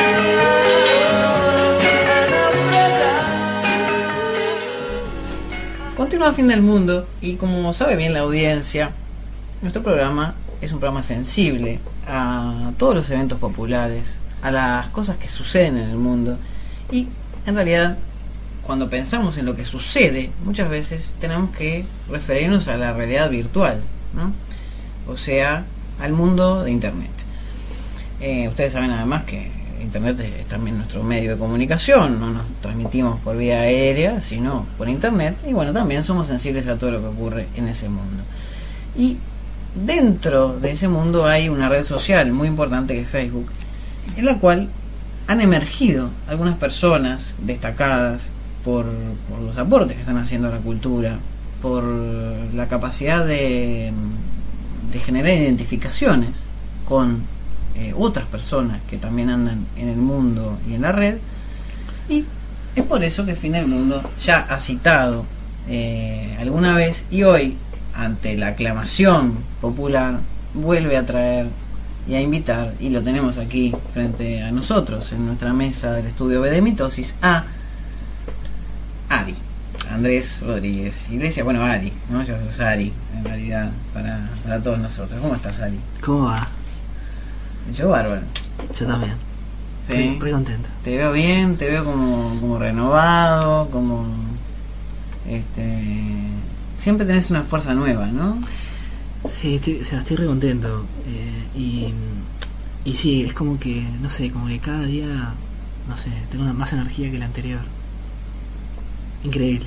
A naufragar. Continúa Fin del Mundo, y como sabe bien la audiencia, nuestro programa es un programa sensible a todos los eventos populares, a las cosas que suceden en el mundo, y en realidad cuando pensamos en lo que sucede muchas veces tenemos que referirnos a la realidad virtual, ¿no? O sea, al mundo de Internet. Eh, ustedes saben además que Internet es también nuestro medio de comunicación, no nos transmitimos por vía aérea, sino por Internet, y bueno, también somos sensibles a todo lo que ocurre en ese mundo. Y dentro de ese mundo hay una red social muy importante que es Facebook, en la cual han emergido algunas personas destacadas por, por los aportes que están haciendo a la cultura, por la capacidad de, de generar identificaciones con eh, otras personas que también andan en el mundo y en la red, y es por eso que Fin del Mundo ya ha citado eh, alguna vez, y hoy, ante la aclamación popular, vuelve a traer y a invitar, y lo tenemos aquí frente a nosotros en nuestra mesa del estudio B de Mitosis, a Ari, Andrés Rodríguez Iglesias. Bueno, Ari, ¿no? Ya sos Ari, en realidad, para, para todos nosotros. ¿Cómo estás, Ari? ¿Cómo va? Yo bárbaro. Yo también. ¿Sí? Re contento. Te veo bien, te veo como, como renovado, como... este siempre tenés una fuerza nueva, ¿no? Sí, estoy, o sea, estoy re contento. Eh, y, y sí, es como que, no sé, como que cada día, no sé, tengo una, más energía que la anterior. Increíble.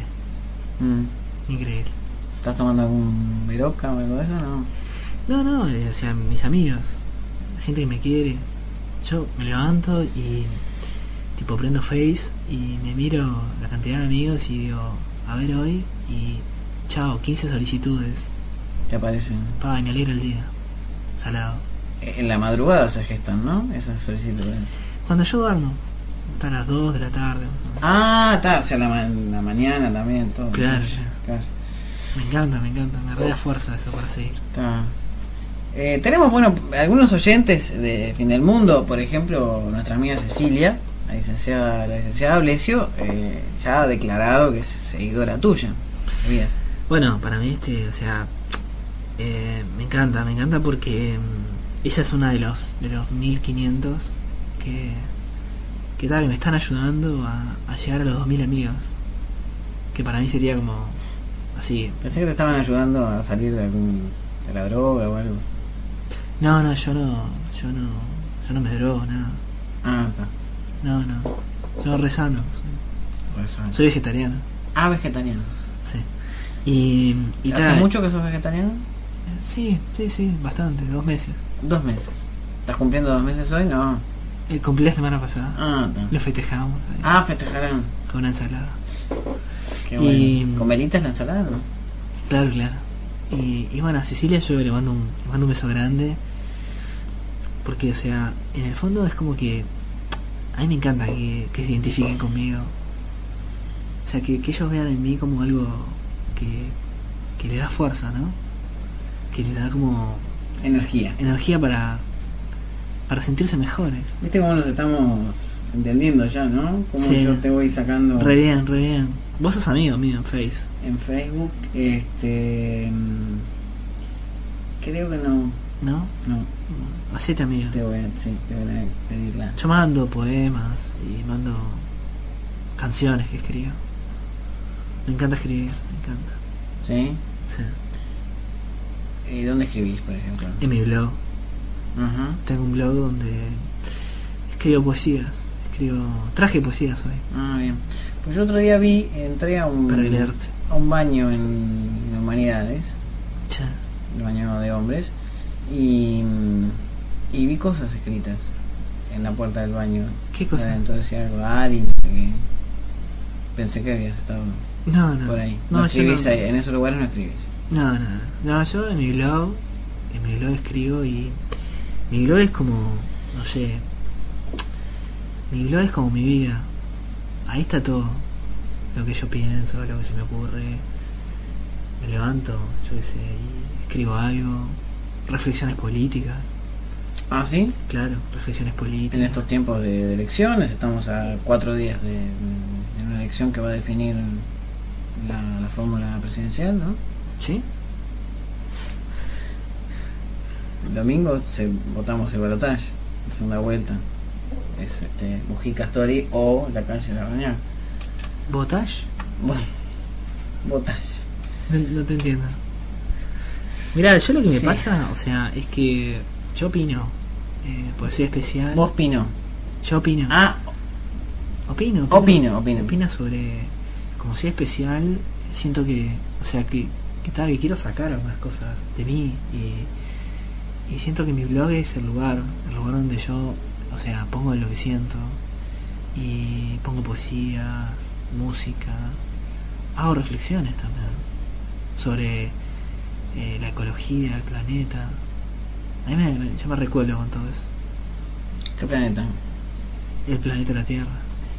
Mm. Increíble. ¿Estás tomando algún Viroca o algo de eso? No. No, no, eh, o sea, mis amigos, la gente que me quiere. Yo me levanto y tipo prendo Face y me miro la cantidad de amigos y digo, a ver hoy, y chao, quince solicitudes. Te aparecen. Pa, y me alegra el día. Salado. En la madrugada se gestan, ¿no? Esas solicitudes. Cuando yo duermo, hasta las dos de la tarde. Más o menos. Ah, está, o sea, la, ma la mañana también, todo. Claro, claro. Me encanta, me encanta, me re da fuerza eso para seguir. Está. Eh, tenemos, bueno, algunos oyentes de Fin del Mundo, por ejemplo, nuestra amiga Cecilia, la licenciada, la licenciada Blesio, eh, ya ha declarado que es seguidora tuya. ¿Sabías? Bueno, para mí este, o sea, eh, me encanta, me encanta porque mm, ella es una de los de los mil quinientos que que tal, que me están ayudando a, a llegar a los dos mil amigos, que para mí sería como así. Pensé que te estaban ayudando a salir de algún de la droga o algo. No, no, yo no, yo no, yo no me drogo, nada. Ah, está. No, no, yo re sano, soy, Razón. soy vegetariano, Ah, vegetariano. sí. Y, y ¿Hace tal, mucho que sos vegetariano? Sí, sí, sí, bastante, dos meses. Dos meses. ¿Estás cumpliendo dos meses hoy? No. Eh, cumplí la semana pasada, Ah, está. lo festejamos ahí, Ah, festejarán. con una ensalada. Qué Y- bueno. ¿Con velitas la ensalada, no? Claro, claro. Y, y bueno, a Cecilia yo le mando, un, le mando un beso grande. Porque, o sea, en el fondo es como que a mí me encanta que, que se identifiquen conmigo. O sea, que, que ellos vean en mí como algo que, que le da fuerza, ¿no? Que les da como Energía. energía para, para sentirse mejores. ¿Viste cómo nos estamos entendiendo ya, no? Cómo Sí. yo te voy sacando Re bien, re bien. Vos sos amigo mío en Face. en Facebook. Este. mm, Creo que no. ¿No? No. Hacete amigo. Te voy a, sí, te voy a tener que pedirla. Yo mando poemas y mando canciones que escribo. Me encanta escribir, me encanta. ¿Sí? Sí. ¿Y dónde escribís, por ejemplo? En mi blog. Ajá. Tengo un blog donde escribo poesías. Escribo. Traje poesías hoy. Ah, bien. Pues yo otro día vi, entré a un. Para leerte. A un baño en, en Humanidades. Che. El baño de hombres. Y. Y vi cosas escritas en la puerta del baño. ¿Qué cosa? Entonces decía algo, Ari, no sé qué. Pensé que habías estado No, no. por ahí. No, No, yo escribís no. ahí, en esos lugares no escribís. No, no, no. No, yo en mi blog. En mi blog escribo y. Mi blog es como. No sé. Mi blog es como mi vida. Ahí está todo. Lo que yo pienso, lo que se me ocurre. Me levanto, yo qué sé, y escribo algo. Reflexiones políticas. Ah, ¿sí? Claro, reflexiones políticas. En estos tiempos de, de elecciones, estamos a cuatro días de, de, de una elección que va a definir la, la fórmula presidencial, ¿no? ¿Sí? El domingo se, votamos el balotaje, la segunda vuelta. Es este, Mujica Story o la calle Larrañaga. ¿Votage? Votage. No, no te entiendo. Mirá, yo lo que me Sí. pasa, o sea, es que yo opino. Eh, poesía especial. Vos Pino. Yo opino. Ah, Opino, opino, opino. Opina sobre. Como si especial. Siento que. O sea, que. Que, tal, que quiero sacar algunas cosas de mí. Y. Y siento que mi blog es el lugar. El lugar donde yo. O sea, pongo lo que siento. y pongo poesías, música, hago reflexiones también sobre eh, la ecología, el planeta. A mí me, me- yo me recuerdo con todo eso. ¿Qué planeta? El planeta de la Tierra.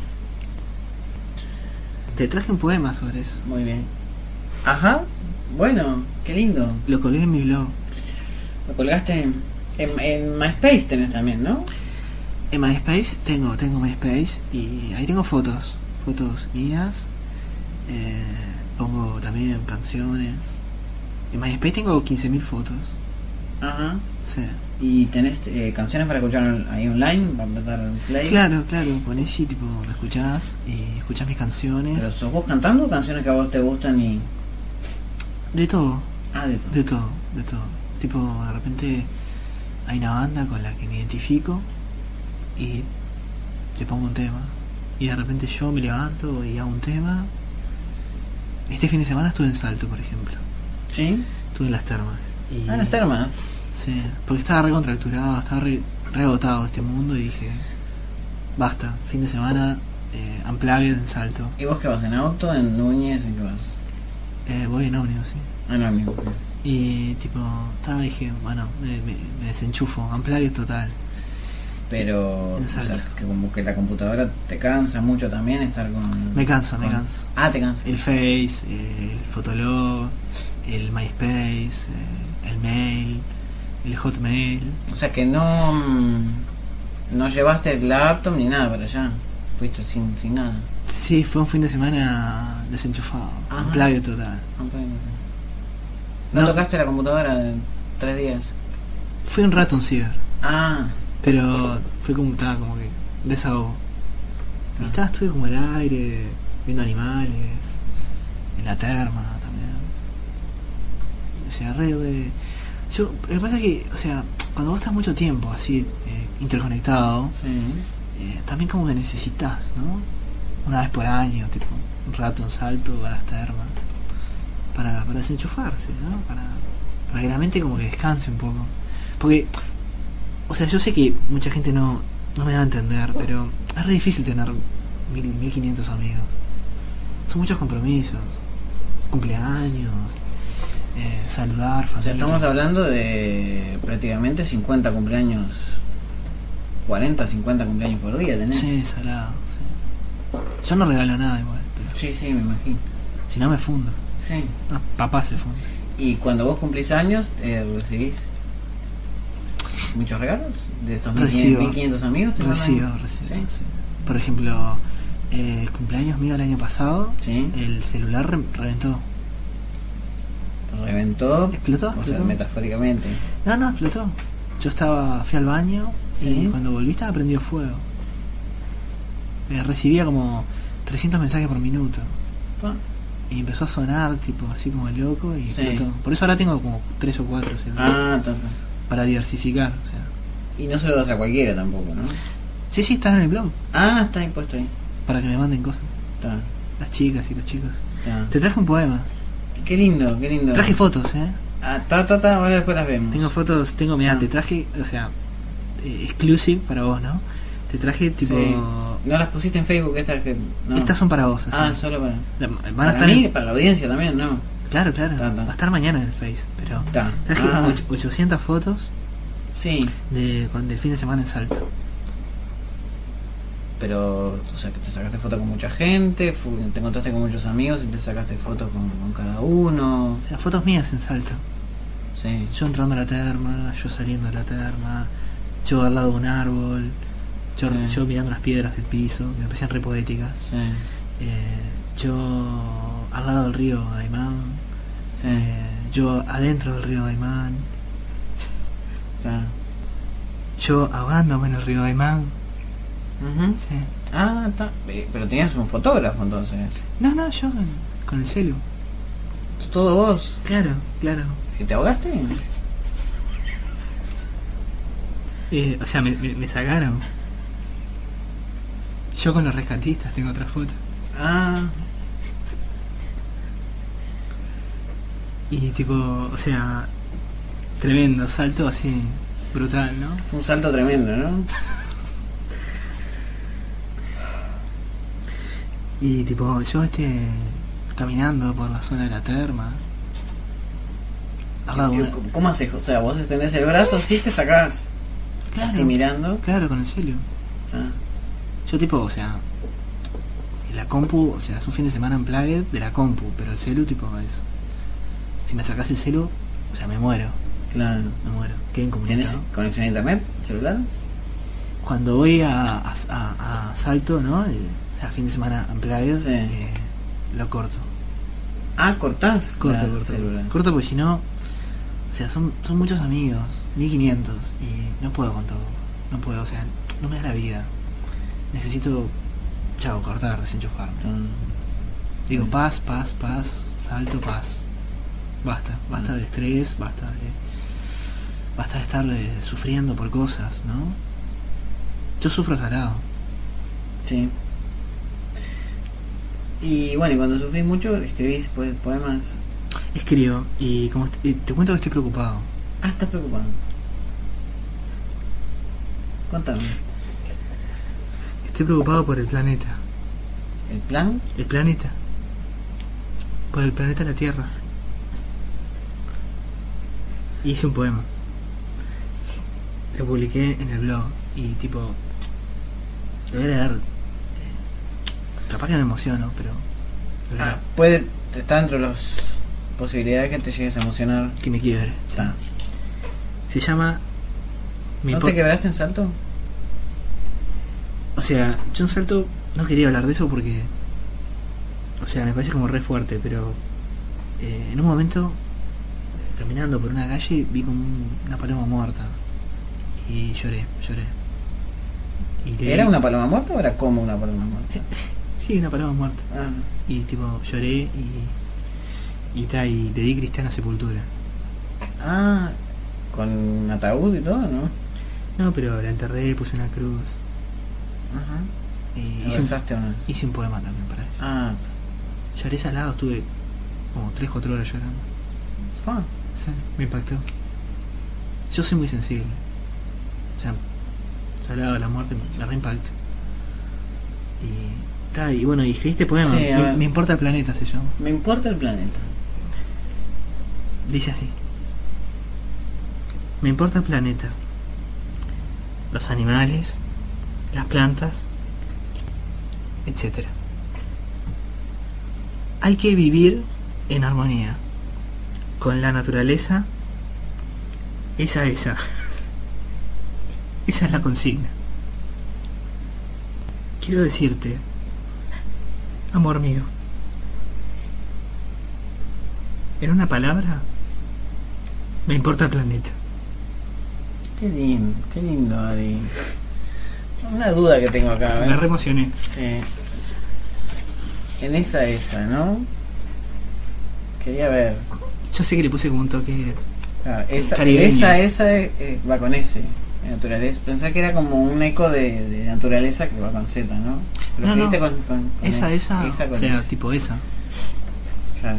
Te traje un poema sobre eso. Muy bien. Ajá. Bueno, qué lindo. Lo colgué en mi blog. Lo colgaste en, en, en MySpace tenés también, ¿no? En MySpace tengo, tengo MySpace y ahí tengo fotos, fotos mías. Eh, pongo también canciones. En MySpace tengo quince mil fotos. Ajá. Sí. ¿Y tenés eh, canciones para escuchar ahí online? ¿Para apretar el play? Claro, claro, ponés y tipo me escuchás y escuchás mis canciones. ¿Pero sos vos cantando o canciones que a vos te gustan y...? De todo, Ah, de todo. de todo, de todo. Tipo, de repente hay una banda con la que me identifico y te pongo un tema. Y de repente yo me levanto y hago un tema. Este fin de semana estuve en Salto, por ejemplo. ¿Sí? Estuve en las termas. Y, Ah, las termas. Sí, porque estaba recontracturado, estaba re, re agotado de este mundo y dije, basta, fin de semana, eh, unplugged en Salto. ¿Y vos qué vas? ¿En auto? ¿En Núñez? ¿En qué vas? Eh, voy en ómnibus, sí. Ah, no, amigo. Y tipo, estaba, dije, bueno, me, me, me desenchufo, unplugged total. Pero, o Exacto. sea, que como que la computadora te cansa mucho también estar con... Me cansa, me con- cansa. Ah, te cansa. El Face, eh, el Fotolog, el MySpace, eh, el Mail, el Hotmail. O sea que no... mm, no llevaste el laptop ni nada para allá. Fuiste sin, sin nada. Sí, fue un fin de semana desenchufado, Ajá. unplugged total. ¿No, No. tocaste la computadora en tres días? Fui un rato a un ciber. Ah, Pero fue como, estaba como que desahogo. Y Ah. estaba, estuve como al aire, viendo animales, en la terma también. O sea, re, re- Yo, lo que pasa es que, o sea, cuando vos estás mucho tiempo así, eh, interconectado, sí. eh, también como que necesitas, ¿no? Una vez por año, tipo, un rato en Salto a las termas, para, para desenchufarse, ¿no? Para, para que la mente como que descanse un poco. Porque, o sea, yo sé que mucha gente no, no me va a entender, pero es re difícil tener mil, mil quinientos amigos. Son muchos compromisos, cumpleaños, eh, saludar, O sea, familia. estamos hablando de prácticamente cincuenta cumpleaños, cuarenta, cincuenta cumpleaños por día tenés. Sí, salado, sí. Yo no regalo nada igual, pero Sí, sí, me imagino. si no me fundo. Sí. No, papá se funde. Y cuando vos cumplís años, eh, ¿recibís muchos regalos? ¿De estos Recibo. mil quinientos amigos? ¿te mandan? Recibo, recibo, ¿Sí? sí. Por ejemplo, eh, el cumpleaños mío el año pasado, Sí. el celular re- reventó. ¿Reventó? ¿Explotó? O sea, ¿Explotó? metafóricamente. No, no, explotó. Yo estaba, fui al baño Sí. y cuando volví estaba prendido fuego. Eh, recibía como trescientos mensajes por minuto. Pa. Y empezó a sonar, tipo, así como loco y Sí. explotó. Por eso ahora tengo como tres o cuatro celulares. Ah, ta, ta. Para diversificar, o sea. Y no se lo das a cualquiera tampoco, ¿no? Sí, sí, está en el blog. Ah, está impuesto ahí. Para que me manden cosas. Está, Las chicas y los chicos. está. Te traje un poema. Qué lindo, qué lindo. Traje fotos, eh. Ah, ta, ta, ta, ahora después las vemos. Tengo fotos, tengo, mirá, Ah. te traje, o sea, eh, exclusive para vos, ¿no? Te traje tipo... Sí. No las pusiste en Facebook estas que... No. Estas son para vos, así. Ah, solo para... La- van a Para estar mí, en- para la audiencia también, ¿no? Claro, claro. Ta, ta. Va a estar mañana en el Face, pero... Ta. Traje Ah. och- ochocientas fotos Sí. de, con- del fin de semana en Salto. Pero, o sea, que te sacaste foto con mucha gente, fu- te encontraste con muchos amigos y te sacaste fotos con, con cada uno. O sea, fotos mías en Salto. Sí. Yo entrando a la terma, yo saliendo de la terma, yo al lado de un árbol, yo, Sí. yo mirando las piedras del piso, que me parecían re poéticas. Sí. Eh, yo al lado del río Daimán, Sí. eh, yo adentro del río Daimán, Está. yo ahogándome en el río Daimán. Ujú. Sí. Ah, está. Eh, Pero tenías un fotógrafo entonces. No, no, yo con, con el celu. ¿Todo vos? Claro, claro. ¿Y te ahogaste? Eh, o sea, me, me, me sacaron. Yo con los rescatistas tengo otra foto. Ah, Y tipo, o sea, tremendo, salto así, brutal, ¿no? fue un salto tremendo, ¿no? Y tipo, yo este caminando por la zona de la terma. al lado de una- ¿Cómo- ¿Cómo haces? O sea, vos extendés el brazo así, te sacás Claro. así mirando. Claro, con el celu. Ah, Yo tipo, o sea, la compu, o sea, es un fin de semana en playa de la compu, pero el celu tipo es... Si me sacás el celu, o sea, me muero, claro. me muero. Quedé ¿Tienes incomunicado. conexión a internet? ¿Celular? Cuando voy a, a, a- a Salto, ¿no? Eh, o sea, fin de semana en playa, Sí. eh, lo corto. Ah, cortás. Corto, la corto. celular. Corto porque si no, o sea, son, son muchos amigos, mil quinientos, y no puedo con todo. No puedo, o sea, no me da la vida. Necesito, chao, cortar, desenchufarme. Ah, Digo, Sí. paz, paz, paz, salto, paz. Basta, basta de estrés, basta de. Basta de estar eh, sufriendo por cosas, ¿no? Yo sufro salado. Sí. Y bueno, y cuando sufrís mucho, escribís po- poemas. Escribo y como est- y te cuento que estoy preocupado. Ah, estás preocupado. Contame. Estoy preocupado por el planeta. ¿El plan? ¿El planeta? Por el planeta la Tierra. Hice un poema. Lo publiqué en el blog y tipo... Lo voy a leer. eh, Capaz que me emociono, pero... lo voy a Ah, leer. puede. Está dentro de las posibilidades que te llegues a emocionar. Que me quiebre. sí. Ah. Se llama... Me ¿No impor- te quebraste en salto? O sea, yo en Salto no quería hablar de eso porque... O sea, me parece como re fuerte, pero... eh, en un momento, eh, caminando por una calle, vi como un- una paloma muerta. Y lloré, lloré. Y leí- ¿Era una paloma muerta o era como una paloma muerta? Sí, una paloma muerta. Ah, Y tipo, lloré y... Y ta, y le di cristiana sepultura. ah, con ataúd y todo, ¿no? No, pero la enterré, puse una cruz. Ajá. Y ¿Lo hice un, besaste o no? hice un poema también para él. Ah, Lloré salado, estuve como tres cuatro horas llorando. fa. Sí, me impactó. Yo soy muy sensible. O sea, salado de la muerte me reimpacta. Y, ta, y bueno, y escribí este poema. Sí, a me, ver. me importa el planeta, se llama. Me importa el planeta. Dice así. Me importa el planeta. Los animales, las plantas, etcétera. Hay que vivir en armonía con la naturaleza. Esa, esa. Esa es la consigna. Quiero decirte, amor mío, en una palabra, me importa el planeta. Qué lindo, qué lindo, Ari. Una duda que tengo acá, Me ¿ves? re emocioné. Sí. En esa, esa, ¿no? Quería ver. Yo sé que le puse como un toque. Claro, esa, Caribeño. esa, esa eh, eh, va con S, de naturaleza. Pensé que era como un eco de, de naturaleza que va con Z, ¿no? Pero No, no. escribiste con, con, con Esa, S. esa, Esa con o sea, S. tipo esa. Claro.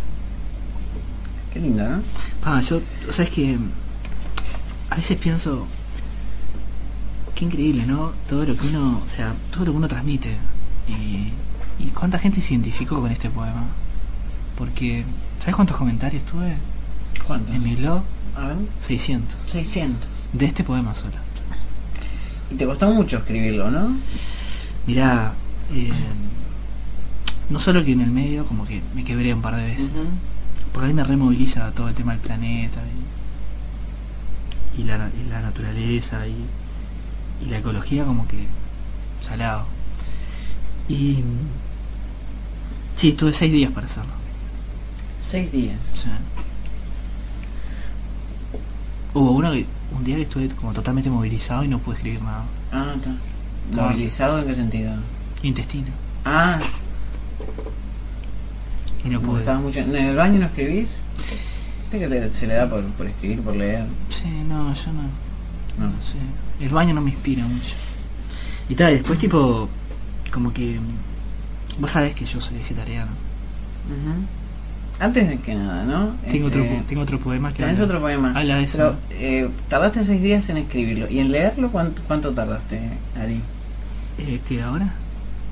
Qué lindo, ¿no? Ah, yo, o sea, es que a veces pienso, qué increíble, ¿no? Todo lo que uno, o sea, todo lo que uno transmite. Y, y cuánta gente se identificó con este poema. Porque, ¿sabes cuántos comentarios tuve ¿Cuánto? en mi blog? A ver, seiscientos. seiscientos. De este poema solo. Y te costó mucho escribirlo, ¿no? Mirá, eh, no solo que en el medio como que me quebré un par de veces. Ujú. Porque a mí me removiliza todo el tema del planeta y, y, la, y la naturaleza y, y la ecología como que salado. Y sí, estuve seis días para hacerlo. Seis días. O sea, hubo uno que, un día que estuve como totalmente movilizado y no pude escribir nada. Ah, está. Claro. ¿Movilizado en qué sentido? Intestino. Ah, Y no como pude. estabas mucho. ¿En el baño no escribís? ¿Viste que le- se le da por, por escribir, por leer? Sí, no, yo no. No. No sé. El baño no me inspira mucho. Y tal, después tipo, como que... Vos sabés que yo soy vegetariano. Ujú. Antes de que nada, ¿no? Tengo otro, Este, po- tengo otro poema que Tenés habla, otro poema. habla de eso. Pero eh, tardaste seis días en escribirlo. ¿Y en leerlo cuánto, cuánto tardaste, Ari? Eh, ¿Qué ahora?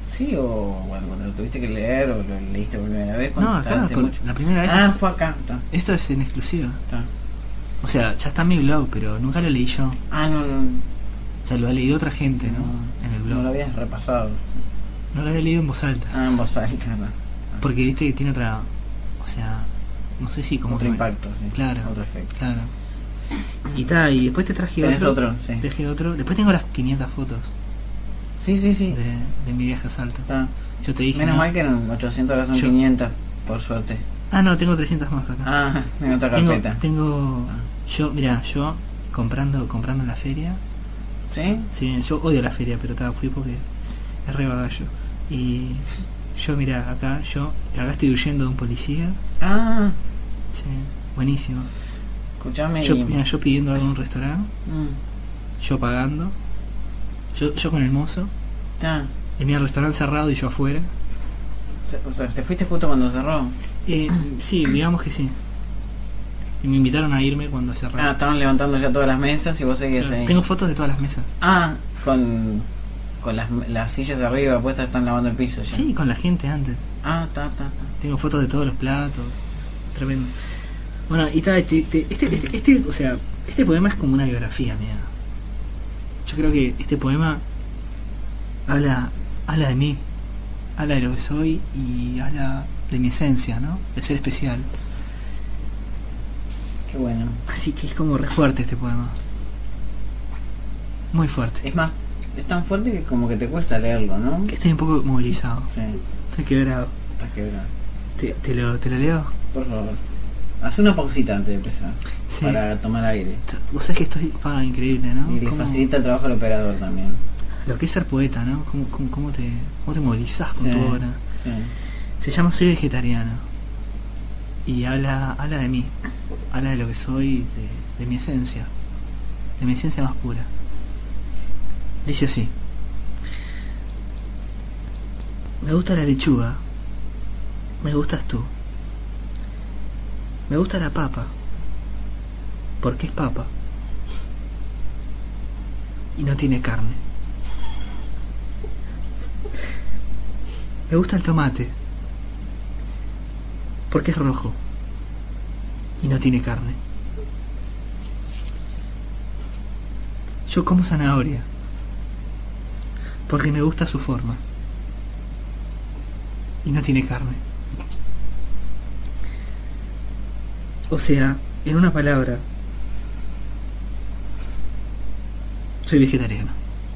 Sí, o bueno, cuando lo tuviste que leer o lo leíste por primera vez. No, acá, tardaste por- mucho. la primera vez. Ah, es- fue acá. Está, Esto es en exclusiva. está. O sea, ya está en mi blog, pero nunca lo leí yo. Ah, no, no, O sea, lo ha leído otra gente, ¿no? En el no lo blog. habías repasado. No lo había leído en voz alta. Ah, en voz alta, no. Porque viste que tiene otra. O sea, no sé si como. Otro que- impacto, sí. Claro. Otro efecto. Claro. Y ta, y después te traje Tenés otro. otro, sí. Te traje otro. Después tengo las quinientas fotos Sí, sí, sí. de, de mi viaje a Salto. Está. Yo te dije. Menos ¿no? mal que en ochocientos ahora son Yo- quinientas, por suerte. Ah, no, tengo trescientas más acá. Ah, en otra tengo, carpeta. tengo. Yo, mira, yo comprando comprando en la feria. ¿Sí? Sí, yo odio la feria, pero ta, fui porque es re bagallo. Y yo, mira, acá, yo, acá estoy huyendo de un policía. Ah, Sí, buenísimo. escuchame. Yo, y- mira, yo pidiendo algo en un restaurante, Mm, yo pagando, yo, yo con el mozo, está. y mira el restaurante cerrado y yo afuera. Se- O sea, te fuiste justo cuando cerró. Eh, sí, digamos que sí. Y me invitaron a irme cuando Ah, cerraron. estaban levantando ya todas las mesas y vos seguías Claro, ahí. tengo fotos de todas las mesas. Ah, con, con las, las sillas de arriba puestas, están lavando el piso ya. Sí, con la gente antes. Ah, está, está, está. Tengo fotos de todos los platos. Tremendo. Bueno, y tal, este, este, este, este, este, o sea, este poema es como una biografía mía. Yo creo que este poema habla, habla de mí, habla de lo que soy y habla de mi esencia, ¿no? De ser especial. Qué bueno. Así que es como re fuerte este poema. Muy fuerte. Es más, es tan fuerte que como que te cuesta leerlo, ¿no? Que estoy un poco movilizado. Sí, Estoy quebrado. estás quebrado. ¿Te, te, lo, ¿Te lo leo? Por favor. Haz una pausita antes de empezar. Sí. Para tomar aire. Vos sabés que estoy... Ah, increíble, ¿no? Y le Cómo- facilita el trabajo al operador también. Lo que es ser poeta, ¿no? ¿Cómo, cómo, cómo te, cómo te movilizás con Sí, tu obra? sí. Se llama Soy Vegetariano. Y habla, habla de mí. Habla de lo que soy, de, de mi esencia. De mi esencia más pura. Dice así. Me gusta la lechuga. Me gustas tú. Me gusta la papa. Porque es papa. Y no tiene carne. Me gusta el tomate. Porque es rojo. Y no tiene carne. Yo como zanahoria. Porque me gusta su forma. Y no tiene carne. O sea, en una palabra, soy vegetariano.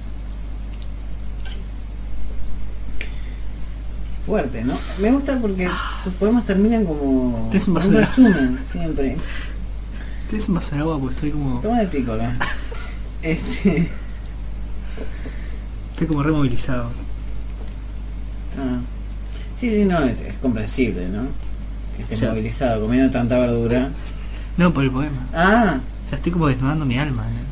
Fuerte, ¿no? Me gusta porque tus poemas terminan como Es un vaso un de- resumen, siempre. ¿Tienes un vaso de agua? Porque estoy como... Toma el pico acá. Este. Estoy como removilizado. Ah. Sí, sí, no, es, es comprensible, ¿no? Que estés O sea- movilizado, comiendo tanta verdura. No, por el poema. Ah, O sea, estoy como desnudando mi alma, ¿no?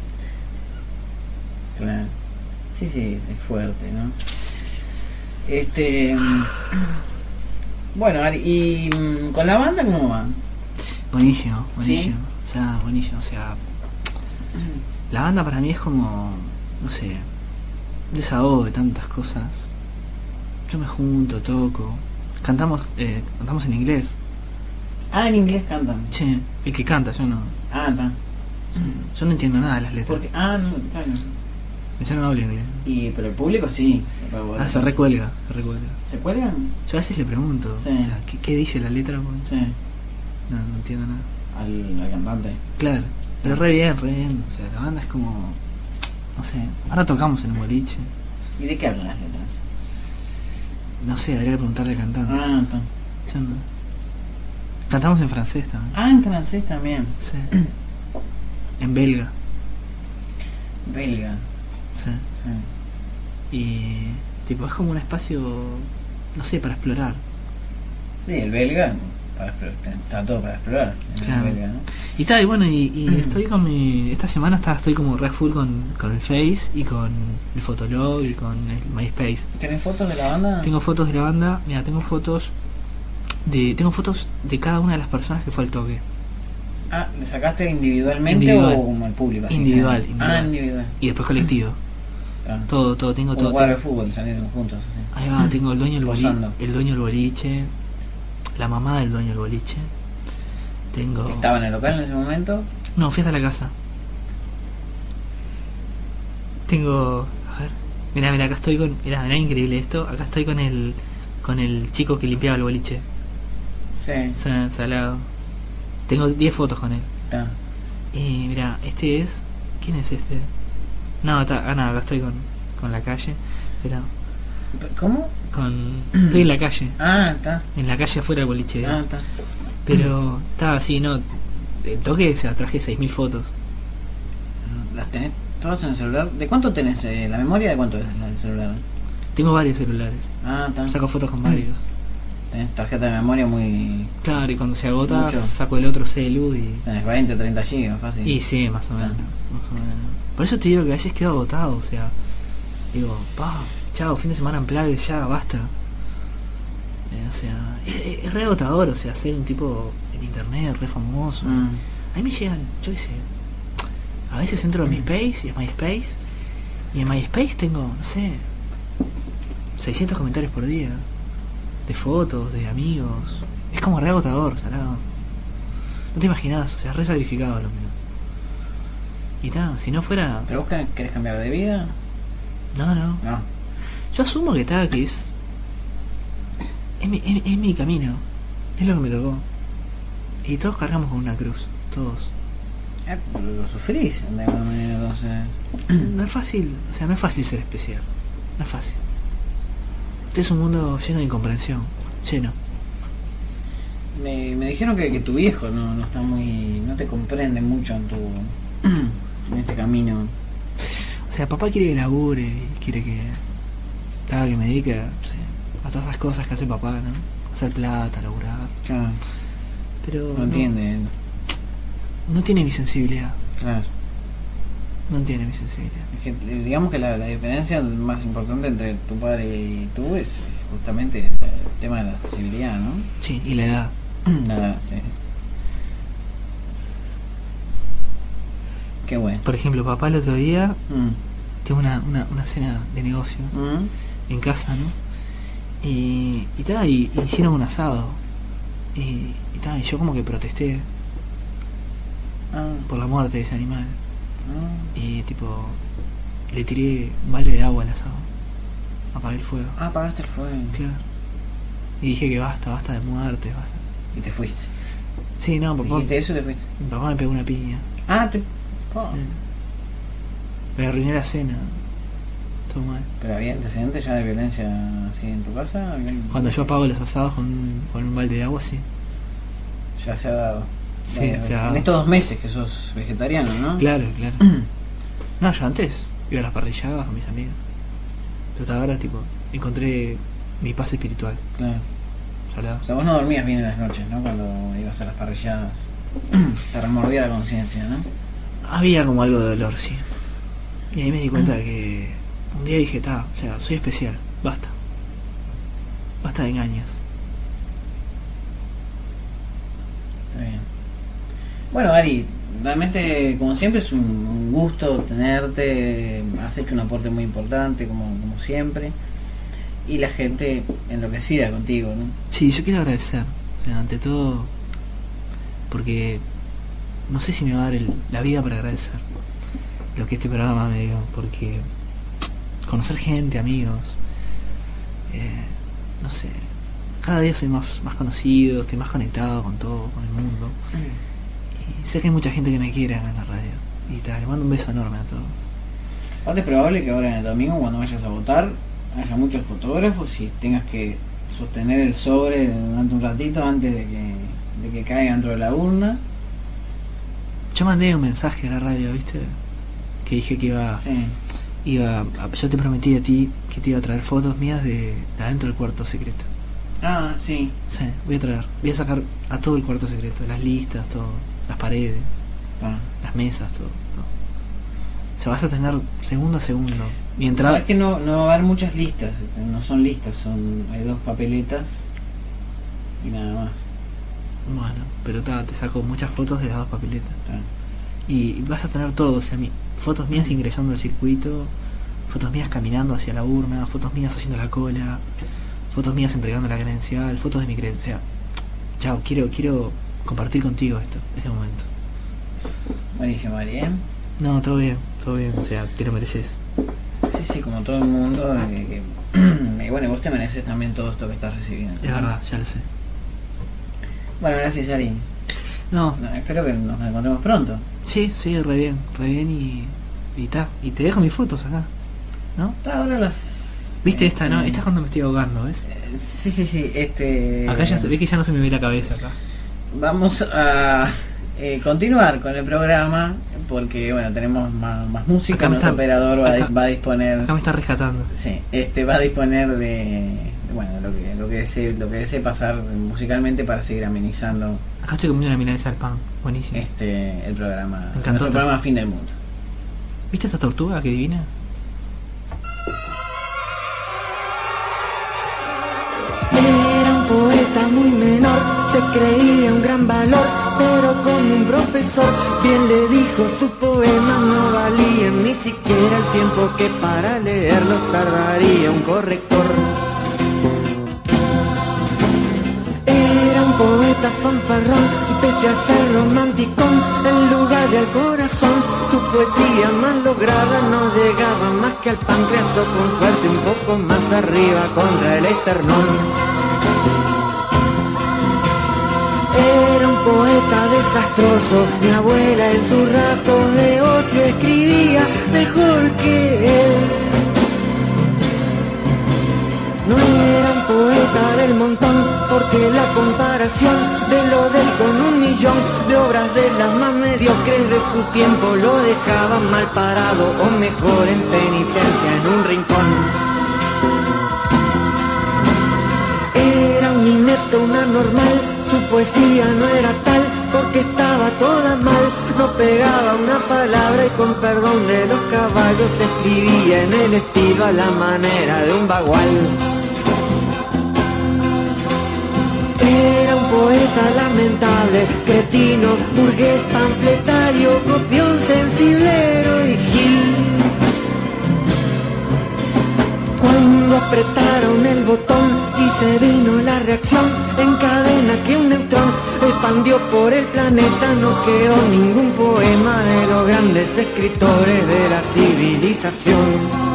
claro. Sí, sí, es fuerte, ¿no? Este. mm, Bueno, Ari, ¿y mm, con la banda cómo va? Buenísimo, buenísimo. O sea, buenísimo. O sea, la banda para mí es como, no sé, un desahogo de tantas cosas. Yo me junto, toco. Cantamos, eh, cantamos en inglés. Ah, en inglés cantan. Che, el que canta, yo no. Ah, está. Yo no entiendo nada de las letras. Porque, ah, no, claro. Yo no hablo inglés. Y, pero el público sí. Ah, se recuelga, se recuelga. ¿Se cuelgan? Yo a veces le pregunto, Sí. o sea, ¿qué, qué dice la letra? Porque Sí. no, no entiendo nada. Al, al cantante. Claro, pero re bien, re bien. O sea, la banda es como, no sé, ahora tocamos en un boliche. ¿Y de qué hablan las letras? No sé, habría que preguntarle al cantante. Ah, está. Yo no. Cantamos en francés también. Ah, en francés también. Sí. En belga. Belga. Sí. Sí. Y tipo, es como un espacio, no sé, para explorar. Sí, el belga. Para explorar, está todo para explorar. En Claro. el belga, ¿no? Y tal, y bueno, y, y estoy con mi. Esta semana está, estoy como re full con, con el Face y con el Fotolog y con el MySpace. ¿Tenés fotos de la banda? Tengo fotos de la banda, mira, tengo fotos de. Tengo fotos de cada una de las personas que fue al toque. Ah, ¿le sacaste individualmente Individual. o como el público? así Individual, que- individual. Ah, individual. Y después colectivo. Claro. Todo, todo, tengo Un todo. jugador de tengo- fútbol, salieron juntos así. Ahí va, tengo el dueño del boliche, Posando. el dueño del boliche, la mamá del dueño del boliche. Tengo. ¿Estaba en el local en ese momento? No, fui hasta la casa. Tengo. A ver. Mirá, mirá, acá estoy con. Mirá, mirá, increíble esto. Acá estoy con el. Con el chico que limpiaba el boliche. Sí. Sa- Salado. Tengo diez fotos con él. Está. Y mirá, este es. ¿Quién es este? No, está. Ah, no, acá estoy con. Con la calle. Pero. ¿Cómo? Con. Estoy en la calle. Ah, está. En la calle afuera del boliche. Ah, está. Pero. Estaba así, ¿no? El toque, o sea, traje seis mil fotos. ¿Las tenés todas en el celular? ¿De cuánto tenés eh, la memoria? ¿De cuánto es la del celular? Tengo varios celulares. Ah, está. Saco fotos con varios. Tenés tarjeta de memoria muy... Claro, y cuando se agota Mucho. saco el otro celu y... Tenés veinte, treinta gigas, fácil. Y sí, más o menos, más o menos. Por eso te digo que a veces quedo agotado, o sea... Digo, pa, chao, fin de semana en Plague, ya, basta. Eh, o sea, es, es re agotador, o sea, ser un tipo en internet, re famoso. Mm. A mí me llegan, yo qué sé... A veces entro en MySpace y es MySpace. Y en MySpace tengo, no sé... seiscientos comentarios por día. De fotos, de amigos. Es como re agotador, salado. No te imaginas, o sea, re sacrificado lo mío. Y tal, si no fuera... ¿Pero vos querés- querés cambiar de vida? No, no. No. Yo asumo que tal, que es... Es mi, es, es mi camino. Es lo que me tocó. Y todos cargamos con una cruz. Todos. Eh, lo sufrís de alguna manera, entonces... No es fácil, o sea, no es fácil ser especial. No es fácil. Este es un mundo lleno de incomprensión. Lleno. Me, me dijeron que, que tu viejo no, no está muy... no te comprende mucho en tu... en este camino. O sea, papá quiere que labure, y quiere que... Tal, que me dedique no sé, a todas esas cosas que hace papá, ¿no? Hacer plata, laburar. Claro, Pero... no entiende. No tiene mi sensibilidad. Claro. No tiene mi sensibilidad. Es que, eh, digamos que la, la diferencia más importante entre tu padre y tú es, es justamente el tema de la sensibilidad, ¿no? Sí, y la edad. Nada, sí. Qué bueno. Por ejemplo, papá el otro día Mm. tuvo una, una, una cena de negocios Mm. en casa, ¿no? Y, y tal, y, y hicieron un asado. Y, y tal, y yo como que protesté Ah, por la muerte de ese animal. ah. Y tipo, le tiré un balde de agua al asado. Apagué el fuego. Ah, apagaste el fuego. Claro. Y dije que basta, basta de muertes, basta. Y te fuiste. Sí, no, papá, Dijiste eso y te fuiste. mi papá me pegó una piña. Ah, te... oh. Sí. Me arruiné la cena. Todo mal. Pero había antecedentes ya de violencia así en tu casa. ¿Habían- Cuando yo apago los asados con un, con un balde de agua, sí. Ya se ha dado. Sí, Varias se veces. ha dado. En estos dos meses que sos vegetariano, ¿no? Claro, claro. No, yo antes iba a las parrilladas con mis amigos. Pero hasta ahora, tipo, encontré mi paz espiritual. Claro. Salado. O sea, vos no dormías bien en las noches, ¿no? Cuando ibas a las parrilladas. Te remordía la conciencia, ¿no? Había como algo de dolor, sí. Y ahí me di cuenta que un día dije, ta, o sea, soy especial, basta. Basta de engaños. Está bien. Bueno, Ari, realmente, como siempre, es un, un gusto tenerte. Has hecho un aporte muy importante, como, como siempre. Y la gente enloquecida contigo, ¿no? Sí, yo quiero agradecer, o sea, ante todo, porque no sé si me va a dar el- la vida para agradecer lo que este programa me dio, porque conocer gente, amigos, eh, no sé, cada día soy más, más conocido, estoy más conectado con todo, con el mundo, y sé que hay mucha gente que me quiere acá en la radio, y tal, le mando un beso enorme a todos. Aparte es probable que ahora en el domingo, cuando vayas a votar, haya muchos fotógrafos y tengas que sostener el sobre durante un ratito antes de que, de que caiga dentro de la urna. Yo mandé un mensaje a la radio, ¿viste? Que dije que iba... Sí. iba a- yo te prometí a ti que te iba a traer fotos mías de, de adentro del cuarto secreto. Ah, sí. Sí, voy a traer, voy a sacar a todo el cuarto secreto, las listas, todo, las paredes, Ah. las mesas, todo, todo. O sea, vas a tener segundo a segundo. Mientras... Sabes que no, no va a haber muchas listas, este, no son listas, son hay dos papeletas y nada más. Bueno, pero ta, te saco muchas fotos de las dos papeletas. Está. Y vas a tener todo, o sea, mi, fotos mías ingresando al circuito, fotos mías caminando hacia la urna, fotos mías haciendo la cola, fotos mías entregando la credencial, fotos de mi credencial. Chao, quiero, quiero compartir contigo esto, este momento. Buenísimo, Ari, ¿eh? No, todo bien, todo bien, o sea, te lo mereces. Sí, sí, como todo el mundo. Que, que... y bueno, vos te mereces también todo esto que estás recibiendo. Es verdad, ya lo sé. Bueno, gracias, Ari. No, No, espero que nos encontremos pronto. sí, sí, re bien, re bien y... Y ta, y te dejo mis fotos acá, ¿no? Ahora las... ¿Viste este, esta, no? Esta es cuando me estoy ahogando, ¿ves? eh, Sí, sí, sí, este... Acá ya se ve que ya no se me ve la cabeza acá. Vamos a eh, continuar con el programa porque, bueno, tenemos más, más música. Acá me Nuestro está- operador va, acá- a, va a disponer... Acá me está rescatando. Sí, este va a disponer de, de, bueno, lo que lo que desee, lo que desee pasar musicalmente para seguir amenizando Acá estoy comiendo una milanesa al pan, buenísimo. este el programa, Me encantó. nuestro programa Fin del Mundo. ¿Viste esta tortuga que divina? Era un poeta muy menor, se creía un gran valor, pero como un profesor bien le dijo, sus poemas no valían ni siquiera el tiempo que para leerlos tardaría un corrector. Era un poeta fanfarrón y pese a ser romanticón, en lugar de al corazón, su poesía más lograda no llegaba más que al páncreas o con suerte un poco más arriba contra el esternón. Era un poeta desastroso, mi abuela en sus ratos de ocio escribía mejor que él. No era un poeta del montón, porque la comparación de lo del con un millón de obras de las más mediocres de su tiempo lo dejaba mal parado o mejor en penitencia en un rincón. Era un inepto, un anormal, su poesía no era tal porque estaba toda mal, no pegaba una palabra y con perdón de los caballos escribía en el estilo a la manera de un bagual. Era un poeta lamentable, cretino, burgués, panfletario, copión, sensiblero y gil. Cuando apretaron el botón y se vino la reacción en cadena que un neutrón expandió por el planeta, no quedó ningún poema de los grandes escritores de la civilización.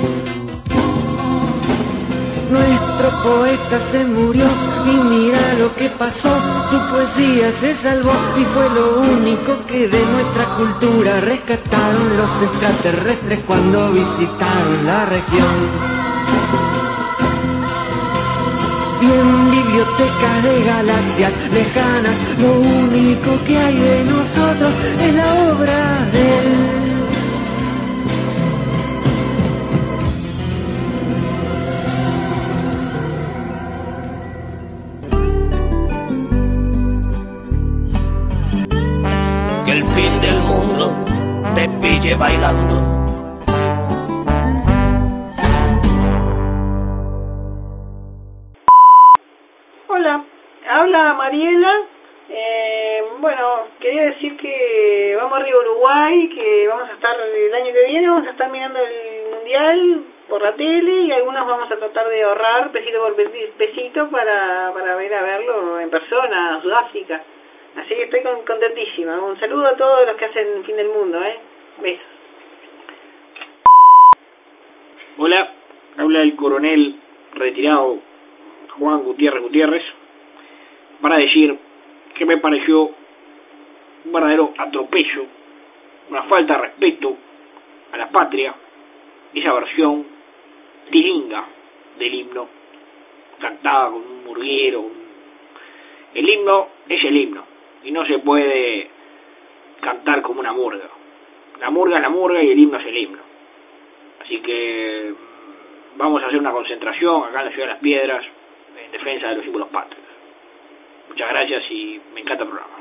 Nuestro poeta se murió y mira lo que pasó, su poesía se salvó y fue lo único que de nuestra cultura rescataron los extraterrestres cuando visitaron la región. Y en bibliotecas de galaxias lejanas, lo único que hay de nosotros es la obra de él. Que el fin del mundo te pille bailando. Hola, habla Mariela. Eh, bueno, quería decir que vamos arriba a Uruguay, que vamos a estar el año que viene, vamos a estar mirando el Mundial por la tele y algunos vamos a tratar de ahorrar pesito por pesito para, para ver a verlo en persona, Sudáfrica. Así que estoy con, contentísima. Un saludo a todos los que hacen Fin del Mundo, ¿eh? Besos. Hola, habla el coronel retirado Juan Gutiérrez Gutiérrez para decir que me pareció un verdadero atropello, una falta de respeto a la patria, esa versión tilinga del himno, cantada con un murguero. El himno es el himno y no se puede cantar como una murga. La murga es la murga y el himno es el himno. Así que vamos a hacer una concentración acá en la Ciudad de las Piedras en defensa de los símbolos patrios. Muchas gracias y me encanta el programa.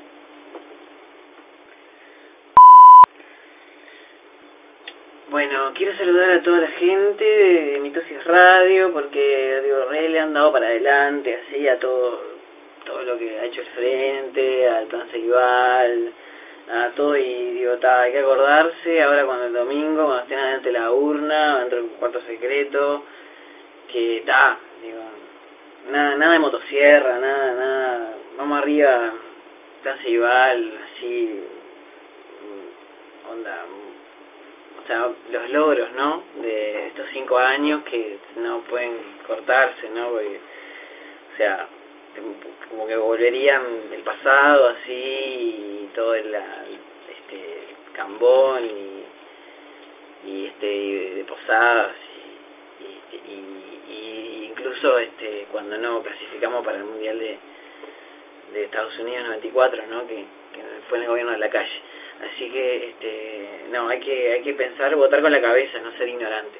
Bueno, quiero saludar a toda la gente de Mitosis Radio porque digo, re le han dado para adelante, así a todo todo lo que ha hecho el Frente, al Plan Ceibal, nada, todo, y digo, ta, hay que acordarse ahora cuando el domingo, cuando estén ante la urna, dentro del cuarto secreto, que ta, digo, nada, nada de motosierra, nada, nada, vamos arriba, Plan Ceibal, así, onda, o sea, los logros, ¿no? De estos cinco años que no pueden cortarse, ¿no? Porque, o sea, como que volverían el pasado así, y todo el, este, Cambón y, y este y de Posadas y, y, y, y incluso este cuando no clasificamos para el Mundial de, de Estados Unidos noventa y cuatro, ¿no? Que, que fue en el gobierno de la calle. Así que este no, hay que hay que pensar, votar con la cabeza, no ser ignorantes.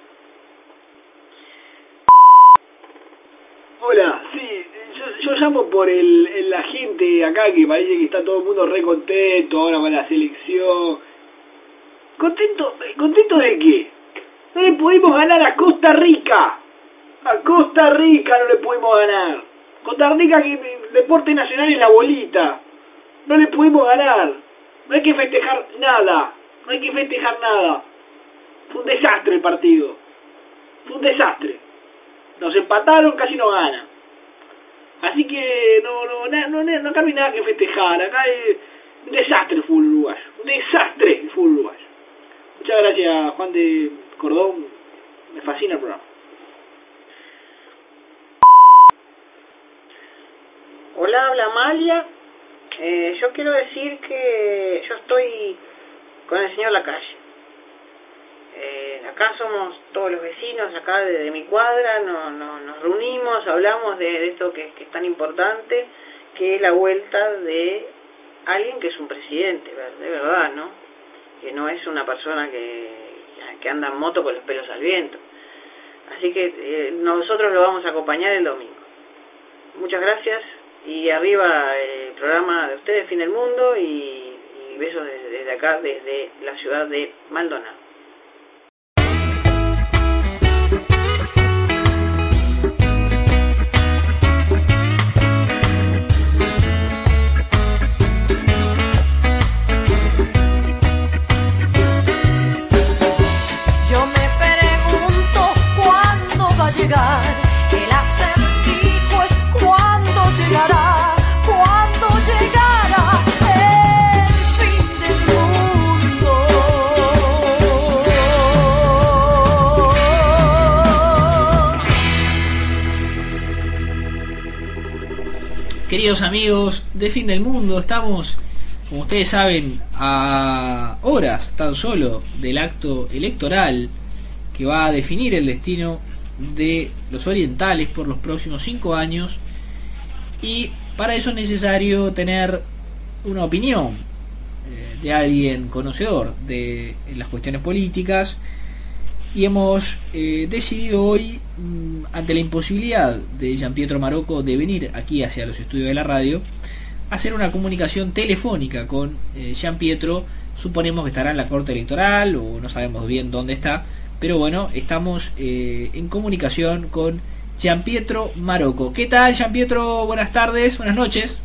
Hola, sí, yo, yo llamo por el, el la gente acá que parece que está todo el mundo re contento ahora con la selección. ¿Contento? ¿Contento de qué? No le pudimos ganar a Costa Rica. A Costa Rica no le pudimos ganar. Costa Rica, que el deporte nacional es la bolita. No le pudimos ganar. No hay que festejar nada. No hay que festejar nada. Fue un desastre el partido. Fue un desastre. Nos empataron, casi no ganan. Así que no no no no, no cabe nada que festejar. Acá es un desastre el fútbol uruguayo. Un desastre el fútbol uruguayo. Muchas gracias, Juan de Cordón. Me fascina el programa. Hola, habla Amalia. Eh, yo quiero decir que yo estoy con el señor Lacalle. Eh, acá somos todos los vecinos, acá de, de mi cuadra, no, no, nos reunimos, hablamos de, de esto que, que es tan importante, que es la vuelta de alguien que es un presidente, de verdad, ¿no? Que no es una persona que, que anda en moto con los pelos al viento. Así que eh, nosotros lo vamos a acompañar el domingo. Muchas gracias, y arriba el programa de ustedes, Fin del Mundo, y, y besos desde, desde acá, desde la ciudad de Maldonado. El acertijo es cuando llegará, cuando llegará el fin del mundo. Queridos amigos de Fin del Mundo, estamos, como ustedes saben, a horas tan solo del acto electoral que va a definir el destino de los orientales por los próximos cinco años, y para eso es necesario tener una opinión eh, de alguien conocedor de las cuestiones políticas, y hemos eh, decidido hoy, mmm, ante la imposibilidad de Gianpietro Marocco de venir aquí hacia los estudios de la radio, hacer una comunicación telefónica con eh, Gianpietro. Suponemos que estará en la corte electoral, o no sabemos bien dónde está, pero bueno, estamos eh, en comunicación con Gianpietro Marocco. ¿Qué tal, Gianpietro? Buenas tardes, buenas noches.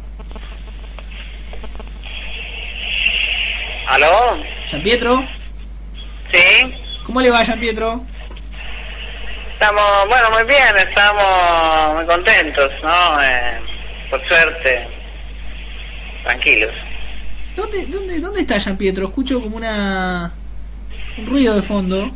¿Aló? ¿Gianpietro? Sí. ¿Cómo le va, Gianpietro? Estamos, bueno, muy bien, estamos muy contentos, ¿no? Eh, por suerte, tranquilos. ¿Dónde, dónde, dónde está Gianpietro? Escucho como una... un ruido de fondo.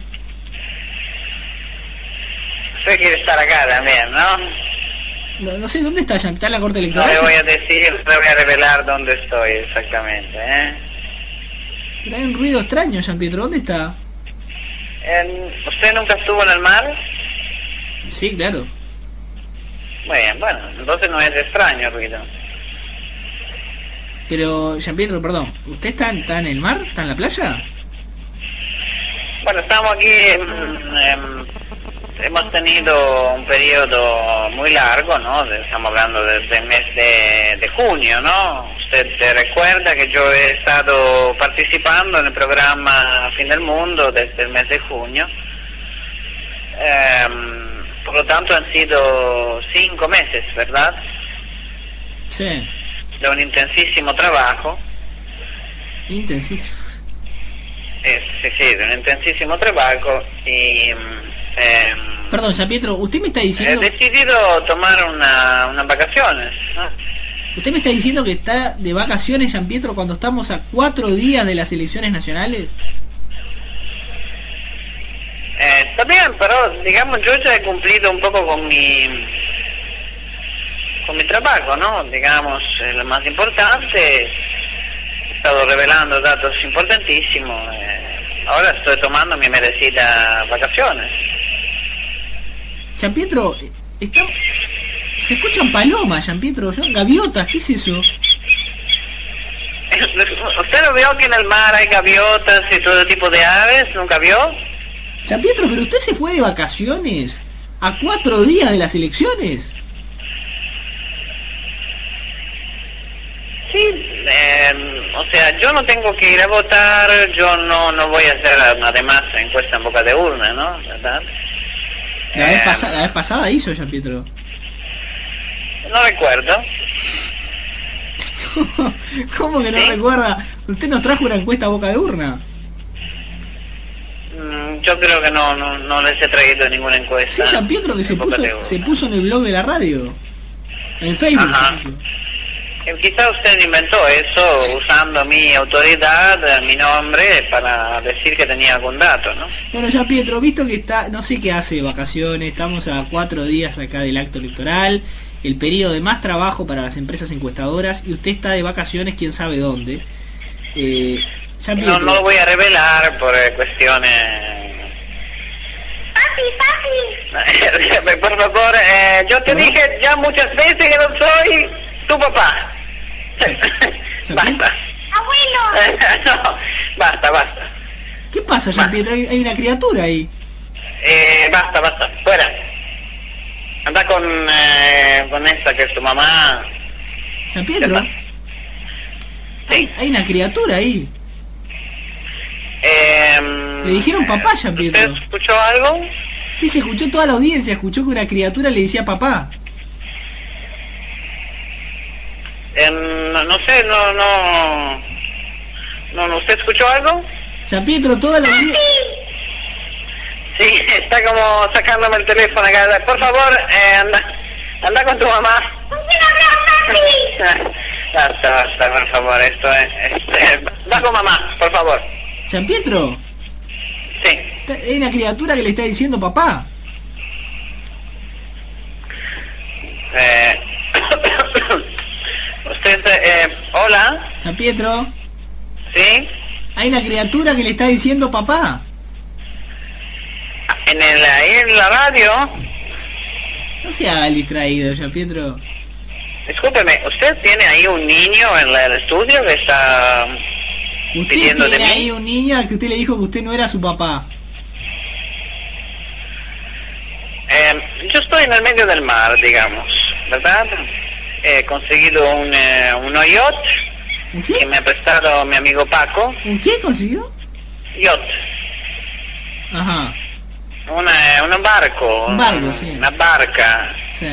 Usted quiere estar acá también, ¿no? No, no sé, ¿dónde está Gianpietro? ¿Está en la corte electoral? No le voy a decir, no le voy a revelar dónde estoy exactamente, ¿eh? Pero hay un ruido extraño, Gianpietro, ¿dónde está? En, ¿Usted nunca estuvo en el mar? Sí, claro. Muy bien, bueno, entonces no es extraño el ruido. Pero, Gianpietro, perdón, ¿usted está, está en el mar? ¿Está en la playa? Bueno, estamos aquí, eh, hemos tenido un periodo muy largo, ¿no? Estamos hablando desde el mes de, de junio, ¿no? Usted se recuerda que yo he estado participando en el programa Fin del Mundo desde el mes de junio. Eh, por lo tanto han sido cinco meses, ¿verdad? Sí. De un intensísimo trabajo. Intensísimo. Eh, sí, sí, de un intensísimo trabajo y... Eh, Perdón, Gian Pietro, usted me está he diciendo... decidido tomar una, unas vacaciones, ¿no? ¿Usted me está diciendo que está de vacaciones, Gian Pietro, cuando estamos a cuatro días de las elecciones nacionales? Eh, está bien, pero digamos yo ya he cumplido un poco con mi con mi trabajo, ¿no? Digamos, eh, lo más importante, he estado revelando datos importantísimos, eh, ahora estoy tomando mi merecida vacaciones. Gian Pietro, está... se escuchan palomas, Gian Pietro, ¿yo? Gaviotas, ¿qué es eso? ¿Usted no vio que en el mar hay gaviotas y todo tipo de aves? ¿Nunca vio? Gian Pietro, pero usted se fue de vacaciones a cuatro días de las elecciones. Sí, eh, o sea, yo no tengo que ir a votar, yo no no voy a hacer además encuesta en boca de urna, ¿no? ¿Verdad? La vez, Eh, pasa, la vez pasada hizo, Gian Pietro. No recuerdo. ¿Cómo que no ¿Sí? recuerda? Usted nos trajo una encuesta a boca de urna. Mm, Yo creo que no, no no les he traído ninguna Sí, encuesta. Gian Pietro, que se en boca puso, de urna. se puso en el blog de la radio. En Facebook. Ajá. se puso. Eh, Quizá usted inventó eso usando mi autoridad, eh, mi nombre, para decir que tenía algún dato, ¿no? Bueno, Gian Pietro, visto que está, no sé qué hace de vacaciones, estamos a cuatro días acá del acto electoral, el periodo de más trabajo para las empresas encuestadoras, y usted está de vacaciones, quién sabe dónde. Eh, Gian No, Pietro, no lo voy a revelar por eh, cuestiones... Por favor, eh, yo te dije ya muchas veces que no soy tu papá. Basta. ¡Abuelo! No, basta, basta. ¿qué pasa, Gian Pietro? Hay, hay una criatura ahí. Eh, basta, basta, fuera. Anda con, eh, con esta que es tu mamá. Gian Pietro, Ya hay, hay una criatura ahí. Eh, Le dijeron papá, Gian Pietro. ¿Usted escuchó algo? Sí, se escuchó toda la audiencia, escuchó que una criatura le decía papá. Eh, no, no sé, no, no, no, no. ¿Usted escuchó algo? Gian Pietro, toda la audiencia... Sí, está como sacándome el teléfono acá. Por favor, eh, anda, anda con tu mamá. Basta, basta, por favor, esto es... Este, va con mamá, por favor. Gian Pietro, Sí. hay una criatura que le está diciendo papá. Eh, usted, eh, hola, Gian Pietro, ¿sí? hay una criatura que le está diciendo papá. En el, ahí en la radio, No se haga el distraído, Gian Pietro. discúlpeme, ¿usted tiene ahí un niño en la- el estudio que está Usted pidiendo de tiene mí? ahí un niño al que usted le dijo que usted no era su papá. Eh, yo estoy en el medio del mar, digamos, ¿verdad? He conseguido un, eh, un yacht ¿Un que qué? me ha prestado mi amigo Paco. ¿Un qué consiguió? Yacht, Ajá, una, un barco, Un barco, sí. una barca. sí.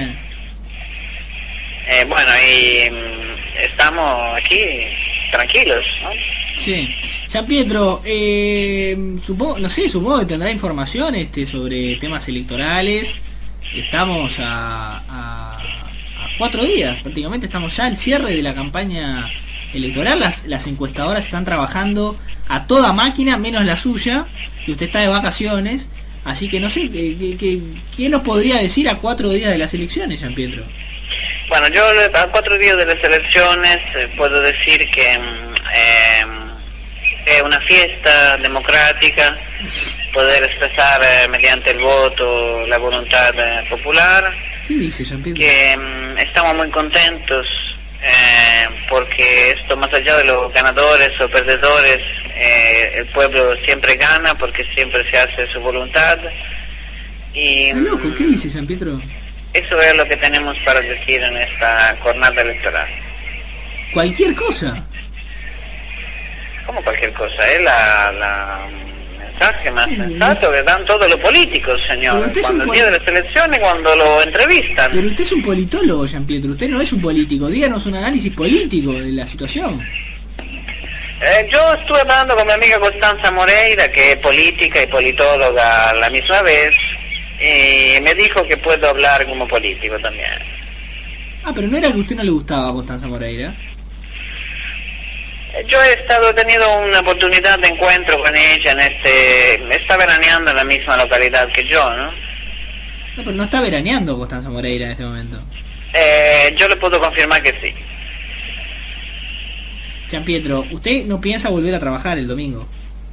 Eh, bueno, y mm, estamos aquí tranquilos, ¿no? Sí. Gian Pietro, eh, supongo, no sé, supongo que tendrá información este sobre temas electorales. Estamos a, a, a cuatro días, prácticamente estamos ya al cierre de la campaña electoral. Las, las encuestadoras están trabajando a toda máquina, menos la suya, que usted está de vacaciones. Así que no sé, ¿qué, qué, qué nos podría decir a cuatro días de las elecciones, Gian Pietro? Bueno, yo a cuatro días de las elecciones eh, puedo decir que mm, eh, es una fiesta democrática, poder expresar eh, mediante el voto la voluntad eh, popular, ¿Qué dice, Gian Pietro? que mm, estamos muy contentos eh, porque esto, más allá de los ganadores o perdedores, eh, el pueblo siempre gana porque siempre se hace su voluntad. Y ¿Está loco? ¿Qué mm, dice, Gian Pietro? eso es lo que tenemos para decir en esta jornada electoral. Cualquier cosa. Como cualquier cosa, es la, la mensaje más sensato que dan todos los políticos, Pero señor. usted es Cuando un el día de las elecciones, cuando lo entrevistan. Pero usted es un politólogo, Gian Pietro. Usted no es un político. Díganos un análisis político de la situación. Eh, yo estuve hablando con mi amiga Constanza Moreira, que es política y politóloga a la misma vez, y me dijo que puedo hablar como político también. Ah, pero no era que a usted no le gustaba a Constanza Moreira. Eh, Yo he estado teniendo una oportunidad de encuentro con ella en este... Está veraneando en la misma localidad que yo, ¿no? No, pero no está veraneando Constanza Moreira en este momento. Eh, yo le puedo confirmar que sí. Gianpietro, ¿usted no piensa volver a trabajar el domingo?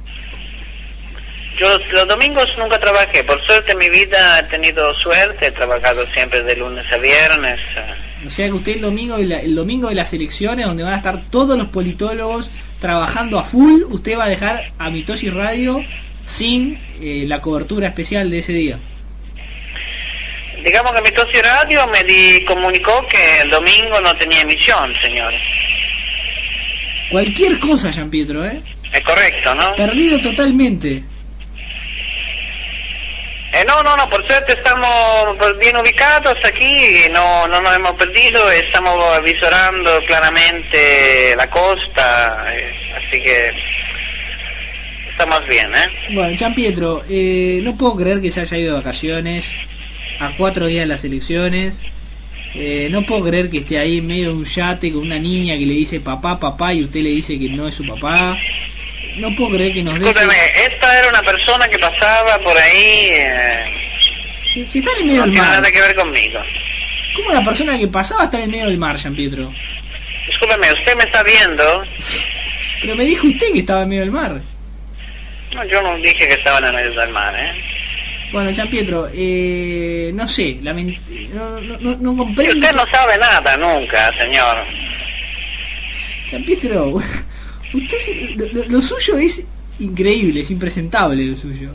Yo los, los domingos nunca trabajé. Por suerte en mi vida he tenido suerte, he trabajado siempre de lunes a viernes. O sea que usted el domingo, de la- el domingo de las elecciones, donde van a estar todos los politólogos trabajando a full, usted va a dejar a Mitosis Radio sin eh, la cobertura especial de ese día. Digamos que mi Tosi Radio me di, comunicó que el domingo no tenía emisión, señor. Cualquier cosa, Gianpietro, ¿eh? Es correcto, ¿no? Perdido totalmente. Eh, no, no, no, por suerte estamos pues, bien ubicados aquí, y no, no nos hemos perdido, estamos avisorando claramente la costa, eh, así que estamos bien, ¿eh? Bueno, Gianpietro, eh, no puedo creer que se haya ido de vacaciones a cuatro días de las elecciones. Eh, no puedo creer que esté ahí en medio de un yate con una niña que le dice papá, papá, y usted le dice que no es su papá. No puedo creer que nos deje... Discúlpeme, esta era una persona que pasaba por ahí, eh, Si, si está en el medio no del tiene mar, nada que ver conmigo. ¿cómo la persona que pasaba está en el medio del mar, Gianpietro? Discúlpeme, usted me está viendo. Pero me dijo usted que estaba en medio del mar. No, yo no dije que estaban en medio del mar, ¿eh? Bueno, Gianpietro, eh, no sé, lament- no, no, no, no Y comprendo... usted no sabe nada nunca, señor. Gianpietro, usted se- lo, lo- lo suyo es increíble, es impresentable lo suyo.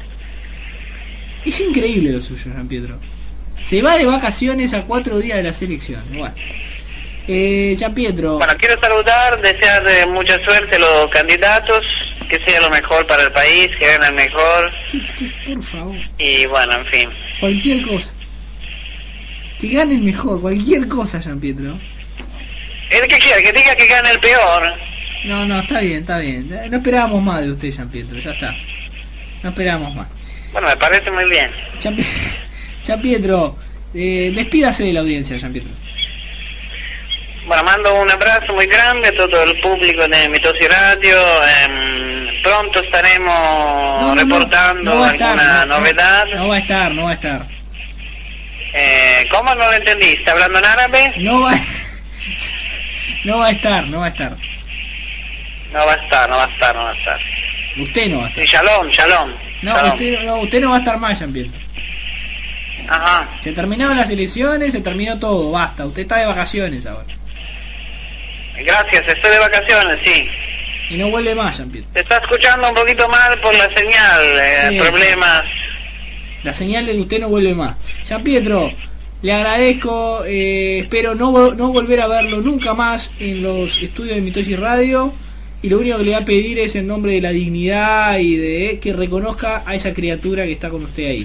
Es increíble lo suyo, Gianpietro. Se va de vacaciones a cuatro días de las elecciones. Bueno, eh, Gianpietro, Bueno, quiero saludar, desear eh, mucha suerte a los candidatos, que sea lo mejor para el país, que gane el mejor, por favor, y bueno, en fin. cualquier cosa. Que gane el mejor, cualquier cosa, Gianpietro. ¿El que quiere? Que diga que gane el peor. No, no, está bien, está bien. No esperábamos más de usted, Gianpietro, ya está. No esperábamos más. Bueno, me parece muy bien. Gianpi- Gianpietro, eh, despídase de la audiencia, Gianpietro. Bueno, mando un abrazo muy grande a todo el público de Mitosi Radio. em, pronto estaremos No, no, no, reportando no va a estar, alguna no, no, novedad. No va a estar, no va a estar. Eh, ¿Cómo no lo entendí? ¿Está hablando en árabe? No va, no va a estar, no va a estar. No va a estar, no va a estar, no va a estar. Usted no va a estar. Sí, shalom, shalom. No, shalom. usted no, usted no va a estar más, Gianpietro. Ajá. Se terminaron las elecciones, se terminó todo, basta. Usted está de vacaciones ahora. Gracias, estoy de vacaciones, sí. Y no vuelve más, Gianpietro. Se está escuchando un poquito mal por la señal, eh, Sí, problemas. La señal de que usted no vuelve más. Gianpietro, le agradezco, eh, espero no, vo- no volver a verlo nunca más en los estudios de Mitosis Radio. Y lo único que le voy a pedir es en nombre de la dignidad y de que reconozca a esa criatura que está con usted ahí.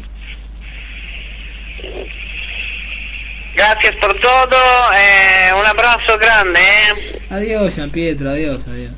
Gracias por todo, eh, un abrazo grande, eh. Adiós, Gianpietro, adiós, adiós.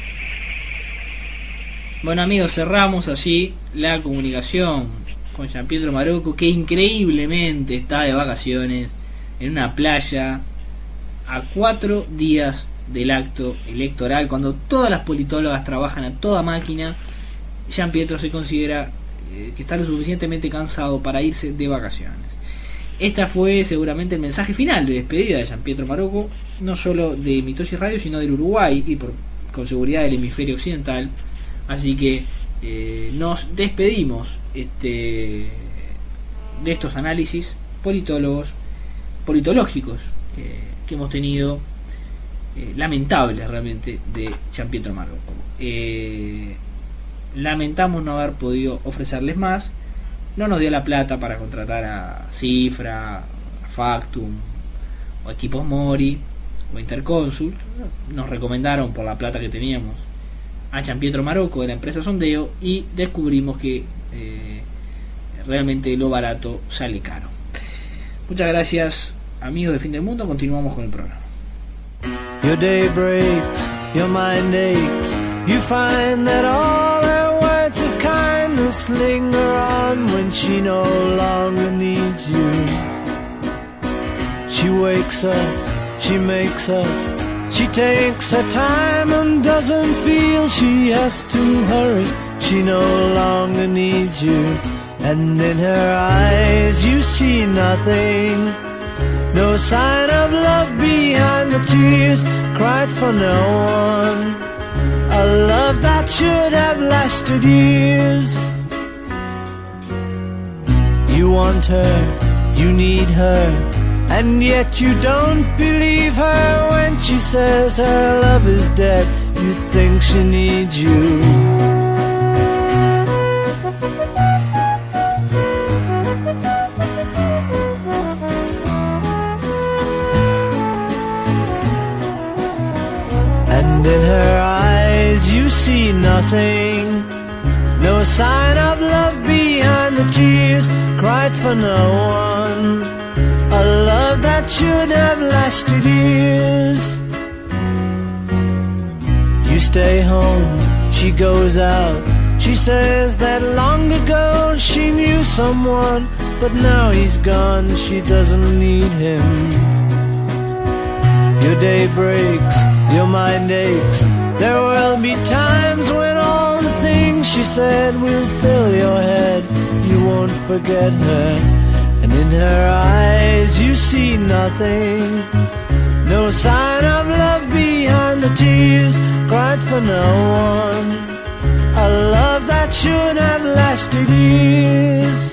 Bueno, amigos, cerramos así la comunicación con Gianpietro Marocco, que increíblemente está de vacaciones en una playa a cuatro días del acto electoral, cuando todas las politólogas trabajan a toda máquina. Gianpietro se considera eh, que está lo suficientemente cansado para irse de vacaciones. Esta fue seguramente el mensaje final de despedida de Gianpietro Marocco, no solo de Mitosis Radio, sino del Uruguay y por, con seguridad del hemisferio occidental. Así que eh, nos despedimos este, de estos análisis politólogos, politológicos que, que hemos tenido, eh, lamentables realmente, de Gianpietro Marocco. Eh, lamentamos no haber podido ofrecerles más. No nos dio la plata para contratar a Cifra, a Factum, o Equipos Mori, o Interconsul. Nos recomendaron por la plata que teníamos a Gianpietro Marocco de la empresa Sondeo, y descubrimos que eh, realmente lo barato sale caro. Muchas gracias, amigos de Fin del Mundo. Continuamos con el programa. Your day breaks, your mind aches, You find that all her words of kindness linger on when she no longer needs you. She wakes up, she makes up, she takes her time and doesn't feel she has to hurry. She no longer needs you. And in her eyes you see nothing, no sign of love behind the tears cried for no one. A love that should have lasted years. You want her, you need her, and yet you don't believe her when she says her love is dead. You think she needs you. And in her eyes you see nothing, no sign of love behind the tears cried for no one. A love that should have lasted years. You stay home, she goes out. She says that long ago she knew someone, but now he's gone, she doesn't need him. Your day breaks, your mind aches. There will be times when all the things she said will fill your head. You won't forget her. And in her eyes you see nothing, no sign of love behind the tears cried for no one. A love that should have lasted years.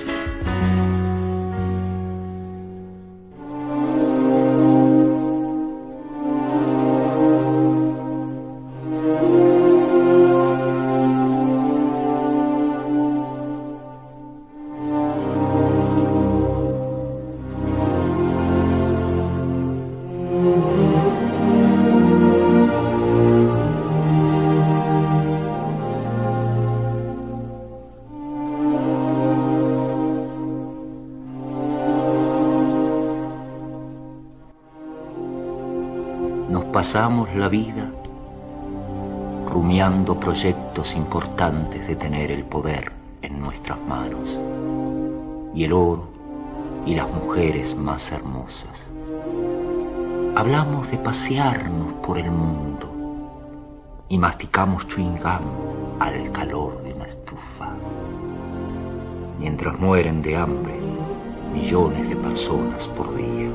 Pasamos la vida rumiando proyectos importantes de tener el poder en nuestras manos y el oro y las mujeres más hermosas. Hablamos de pasearnos por el mundo y masticamos chewing gum al calor de una estufa, mientras mueren de hambre millones de personas por día.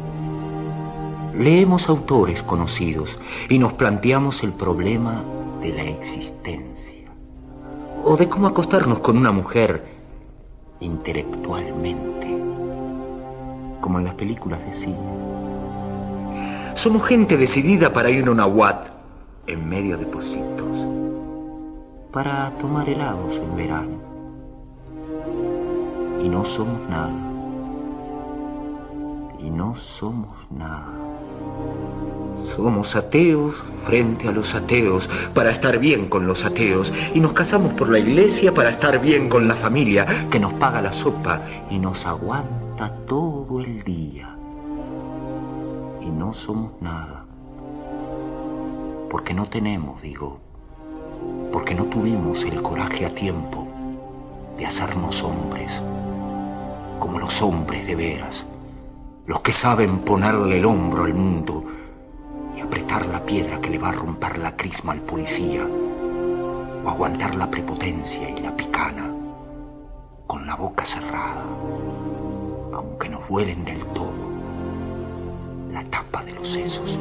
Leemos autores conocidos y nos planteamos el problema de la existencia o de cómo acostarnos con una mujer intelectualmente, como en las películas de cine. Somos gente decidida para ir a una U A T en medio de Pocitos, para tomar helados en verano, y no somos nada, y no somos nada. Somos ateos frente a los ateos para estar bien con los ateos, y nos casamos por la iglesia para estar bien con la familia que nos paga la sopa y nos aguanta todo el día. Y no somos nada, porque no tenemos, digo, porque no tuvimos el coraje a tiempo de hacernos hombres, como los hombres de veras, los que saben ponerle el hombro al mundo y apretar la piedra que le va a romper la crisma al policía, o aguantar la prepotencia y la picana con la boca cerrada, aunque nos vuelen del todo la tapa de los sesos.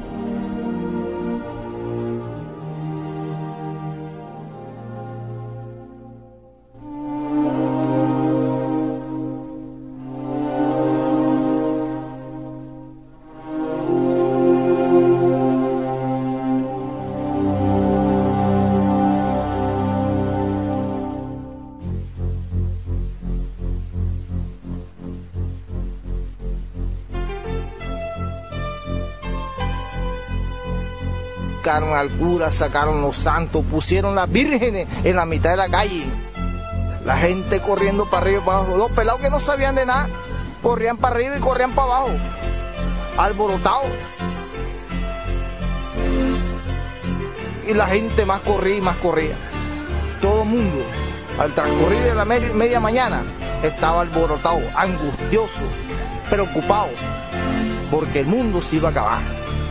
Sacaron al cura, sacaron los santos, pusieron las vírgenes en la mitad de la calle. La gente corriendo para arriba y para abajo. Los pelados que no sabían de nada, corrían para arriba y corrían para abajo, alborotados. y la gente más corría y más corría. Todo el mundo, al transcurrir de la media, media mañana, estaba alborotado, angustioso, preocupado, porque el mundo se iba a acabar.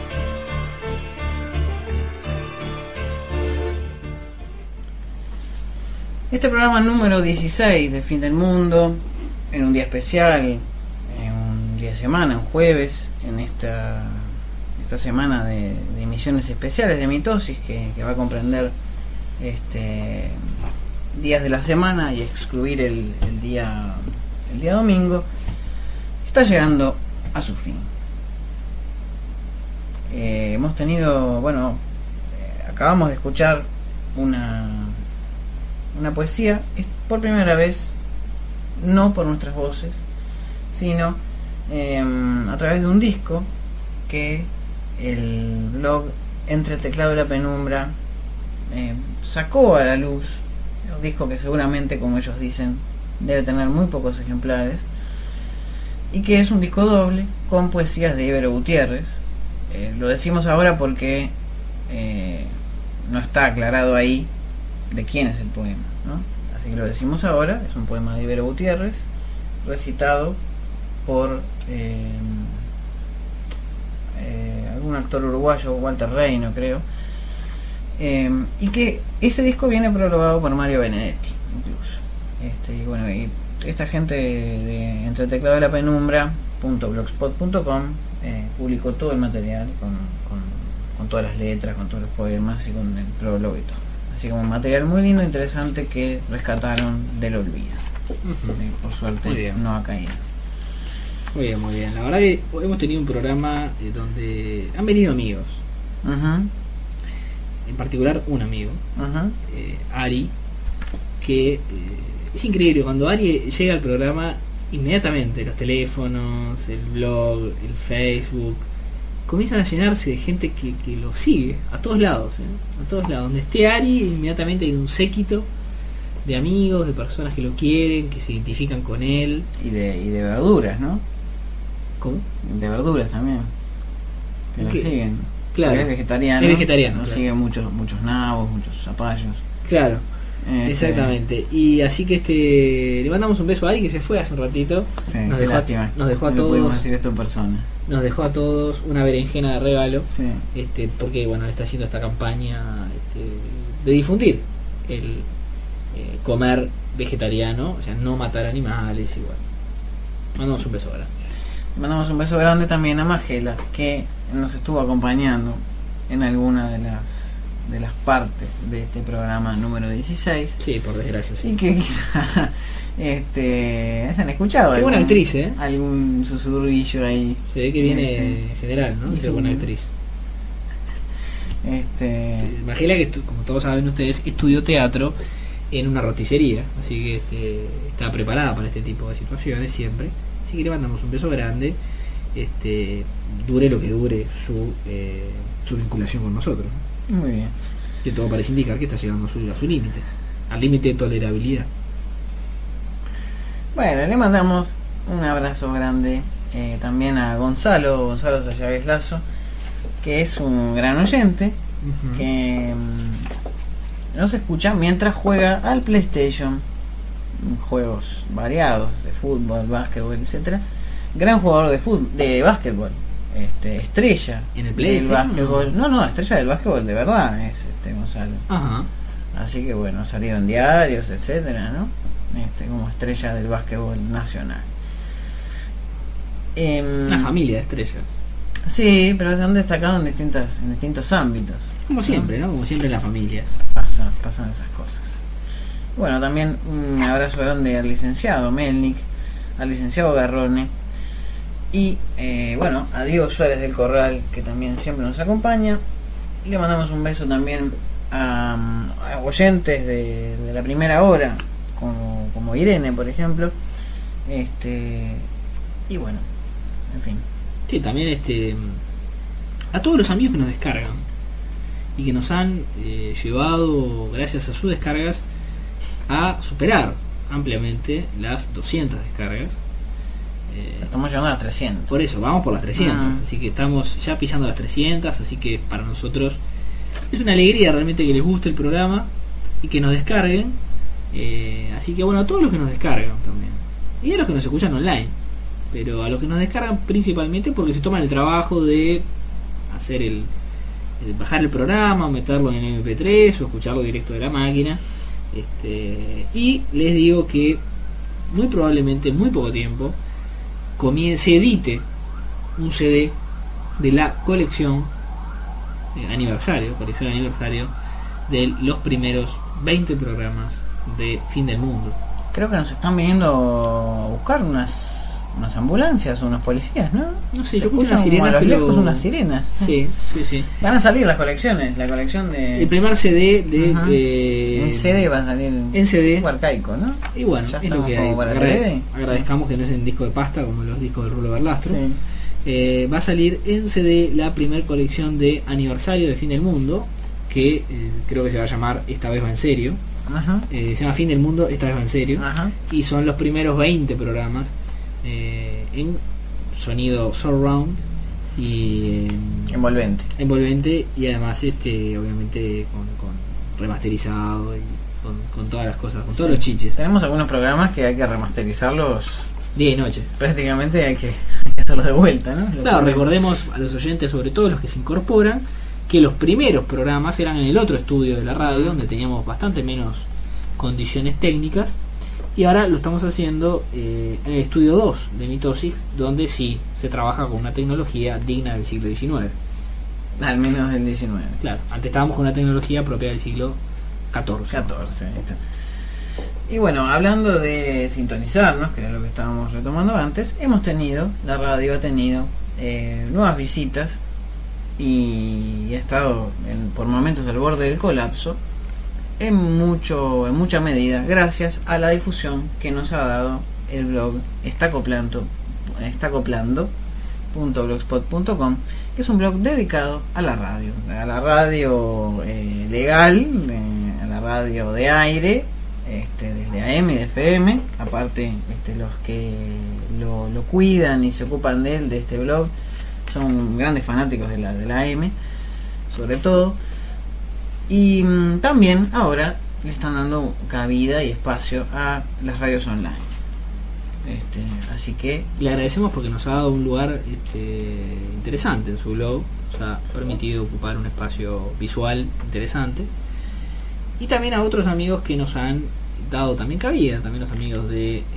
Este programa número dieciséis de Fin del Mundo, en un día especial, en un día de semana, un jueves, en esta, esta semana de, de emisiones especiales de Mitosis, que, que va a comprender este, días de la semana y excluir el, el, día, el día domingo, está llegando a su fin. Eh, hemos tenido, bueno, eh, acabamos de escuchar una... una poesía, es por primera vez, no por nuestras voces, sino eh, a través de un disco que el blog Entre el teclado y la penumbra eh, sacó a la luz. Un disco que seguramente, como ellos dicen, debe tener muy pocos ejemplares, y que es un disco doble con poesías de Ibero Gutiérrez. Eh, lo decimos ahora porque eh, no está aclarado ahí de quién es el poema, ¿no? Así que lo decimos ahora. Es un poema de Ibero Gutiérrez, recitado por eh, eh, algún actor uruguayo, Walter Reino, creo, eh, y que ese disco viene prologado por Mario Benedetti, incluso. Este, y bueno, y esta gente de, de Entre el teclado y la penumbra punto blogspot punto com eh, publicó todo el material con, con, con todas las letras, con todos los poemas y con el prólogo y todo. Así como un material muy lindo, interesante, que rescataron del olvido. Uh-huh. eh, por suerte no ha caído. Muy bien, muy bien. La verdad que hemos tenido un programa eh, donde han venido amigos. Uh-huh. En particular un amigo, uh-huh. eh, Ari, que eh, es increíble. Cuando Ari llega al programa, inmediatamente los teléfonos, el blog, el Facebook comienzan a llenarse de gente que, que lo sigue a todos lados, ¿eh? A todos lados. Donde esté Ari, inmediatamente hay un séquito de amigos, de personas que lo quieren, que se identifican con él. Y de, y de verduras, ¿no? ¿Cómo? De verduras también, que lo siguen. Claro. Porque es vegetariano. Es vegetariano. Nos claro. siguen muchos, muchos nabos, muchos zapallos. Claro. Este... Exactamente. Y así que este le mandamos un beso a Ari, que se fue hace un ratito. Sí, nos, qué dejó, lástima. nos dejó a no todos. Podemos decir esto en persona. Nos dejó a todos una berenjena de regalo. Sí. Este, porque bueno, está haciendo esta campaña este, de difundir el eh, comer vegetariano, o sea, no matar animales y bueno. Mandamos un beso grande. Mandamos un beso grande también a Magela, que nos estuvo acompañando en alguna de las de las partes de este programa número dieciséis. Sí, por desgracia, sí. Y que quizá este, hayan escuchado. Qué algún, buena actriz, ¿eh? Algún susurrillo ahí. Se ve que viene este, en general, ¿no? Qué buena actriz. Este... Magela, que como todos saben ustedes, estudió teatro en una roticería, así que este, está preparada para este tipo de situaciones siempre. Así que le mandamos un beso grande, este, dure lo que dure su, eh, su vinculación con nosotros. Muy bien. Que todo parece indicar que está llegando a su, a su límite, al límite de tolerabilidad. Bueno, le mandamos un abrazo grande eh, también a Gonzalo, Gonzalo Sayaves Lazo, que es un gran oyente, uh-huh. que um, nos escucha mientras juega al PlayStation, juegos variados de fútbol, básquetbol, etcétera. Gran jugador de fútbol, de básquetbol. Este, estrella en el play del básquetbol. No, no, estrella del básquetbol de verdad es este Gonzalo. Ajá. Así que bueno, ha salido en diarios, etcétera, ¿no? Este, como estrella del básquetbol nacional. Eh, Una familia de estrellas. Sí, pero se han destacado en distintas, en distintos ámbitos. Como siempre, ¿no? Como siempre en las familias. Pasa, pasan esas cosas. Bueno, también un abrazo grande al licenciado Melnik, al licenciado Garrone. Y eh, bueno, a Diego Suárez del Corral, que también siempre nos acompaña. Y le mandamos un beso también a, a oyentes de, de la primera hora, como, como Irene, por ejemplo. Este y bueno, en fin. Sí, también este a todos los amigos que nos descargan y que nos han eh, llevado, gracias a sus descargas, a superar ampliamente las doscientas descargas. Eh, estamos llegando a las trescientas. Por eso, vamos por las trescientas. Ah. Así que estamos ya pisando las trescientas. Así que para nosotros Es una alegría realmente que les guste el programa y que nos descarguen. Eh, así que bueno, a todos los que nos descargan también. Y a los que nos escuchan online. Pero a los que nos descargan principalmente porque se toman el trabajo de hacer el, el bajar el programa, meterlo en eme pe tres o escucharlo directo de la máquina. Este, y les digo que muy probablemente en muy poco tiempo comience, edite un ce de de la colección eh, aniversario, colección aniversario de los primeros veinte programas de Fin del Mundo. Creo que nos están viniendo a buscar unas unas ambulancias o unos policías, ¿no? No sé, Se yo escucho escuchan unas sirenas, como a lo pero... lejos unas sirenas. Sí, sí, sí. Van a salir las colecciones, la colección de... El primer ce de de... Ajá. eh, en ce de va a salir en ce de arcaico, ¿no? Y bueno, ya es lo estamos que como hay. para el Agrade- D V D. agradezcamos que no es en disco de pasta como los discos del Rulo Berlastro. Sí. Eh, va a salir en ce de la primer colección de aniversario de Fin del Mundo, que eh, creo que se va a llamar Esta vez va en serio. Ajá. Eh, se llama Fin del Mundo, Esta vez va en serio. Ajá. Y son los primeros veinte programas eh, en sonido surround y eh, envolvente. envolvente y además este obviamente con, con remasterizado y con, con todas las cosas, con Sí. todos los chiches. Tenemos algunos programas que hay que remasterizarlos Día y noche. prácticamente, hay que, hay que hacerlos de vuelta, ¿no? Lo Claro, que- recordemos a los oyentes, sobre todo los que se incorporan, que los primeros programas eran en el otro estudio de la radio, donde teníamos bastante menos condiciones técnicas, y ahora lo estamos haciendo eh, en el estudio dos de Mitosis, donde sí se trabaja con una tecnología digna del siglo diecinueve. Al menos del diecinueve. Claro, antes estábamos con una tecnología propia del siglo catorce. catorce, ahí está. Y bueno, hablando de sintonizarnos, que era lo que estábamos retomando antes, hemos tenido, la radio ha tenido eh, nuevas visitas y ha estado en- por momentos al borde del colapso, en mucho, en mucha medida, gracias a la difusión que nos ha dado el blog estacoplando, estacoplando punto blogspot punto com, que es un blog dedicado a la radio, a la radio eh, legal, eh, a la radio de aire, este, desde A M y de F M, aparte este, los que lo, lo cuidan y se ocupan de él, de este blog, son grandes fanáticos de la, de la A M, sobre todo, y mm, también ahora le están dando cabida y espacio a las radios online. Este, así que Le agradecemos porque nos ha dado un lugar este, interesante en su blog, nos ha permitido ocupar un espacio visual interesante, y también a otros amigos que nos han dado también cabida, también los amigos de eh,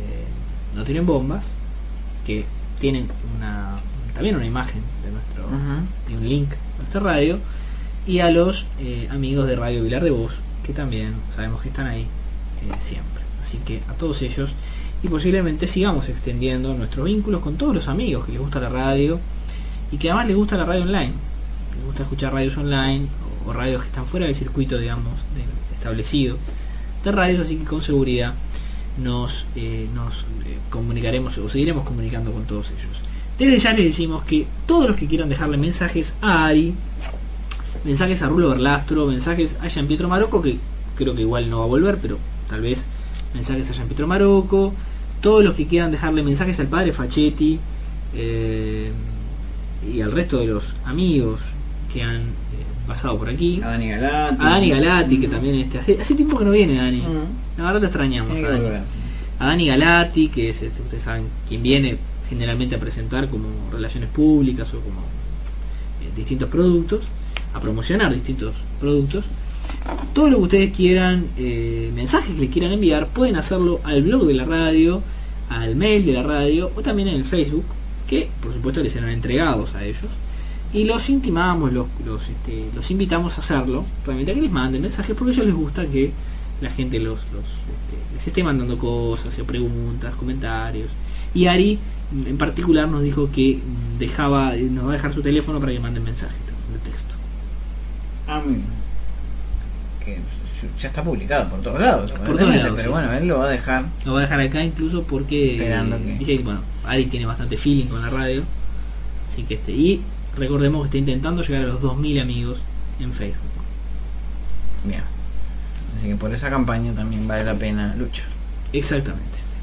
No Tienen Bombas, que tienen una también una imagen de nuestro Ujú. y un link a nuestra radio, y a los eh, amigos de Radio Vilar de Voz, que también sabemos que están ahí eh, siempre. Así que a todos ellos, y posiblemente sigamos extendiendo nuestros vínculos con todos los amigos que les gusta la radio y que además les gusta la radio online, les gusta escuchar radios online o, o radios que están fuera del circuito, digamos, de, establecido de radios, así que con seguridad nos, eh, nos eh, comunicaremos o seguiremos comunicando con todos ellos. Desde ya les decimos que todos los que quieran dejarle mensajes a Ari, mensajes a Rulo Berlastro, mensajes a Jean Pietro Marocco, que creo que igual no va a volver, pero tal vez mensajes a Jean Pietro Marocco, todos los que quieran dejarle mensajes al padre Facchetti eh, y al resto de los amigos que han eh, pasado por aquí, a Dani Galati, a Dani Galati, que también este, hace, hace tiempo que no viene Dani, Mm. la verdad lo extrañamos. Tiene A que Dani. volver, sí. A Dani Galati, que es, este, ustedes saben quién viene generalmente a presentar como relaciones públicas o como eh, distintos productos, a promocionar distintos productos. Todo lo que ustedes quieran, eh, mensajes que les quieran enviar, pueden hacerlo al blog de la radio, al mail de la radio o también en el Facebook, que por supuesto les serán entregados a ellos, y los intimamos, los, los, este, los invitamos a hacerlo, realmente a que les manden mensajes, porque a ellos les gusta que la gente los, los este, les esté mandando cosas o preguntas, comentarios. Y Ari en particular nos dijo que dejaba, nos va a dejar su teléfono para que manden mensajes de texto. Ah, muy bien. Que ya está publicado por todos lados, Por aparentemente, todos lados, pero sí, bueno, sí. él lo va a dejar. Lo va a dejar acá incluso porque Esperando eh, que- dice que bueno, Ari tiene bastante feeling con la radio, así que este, y recordemos que está intentando llegar a los dos mil amigos en Facebook. Bien. Así que por esa campaña también vale la pena luchar. Exactamente.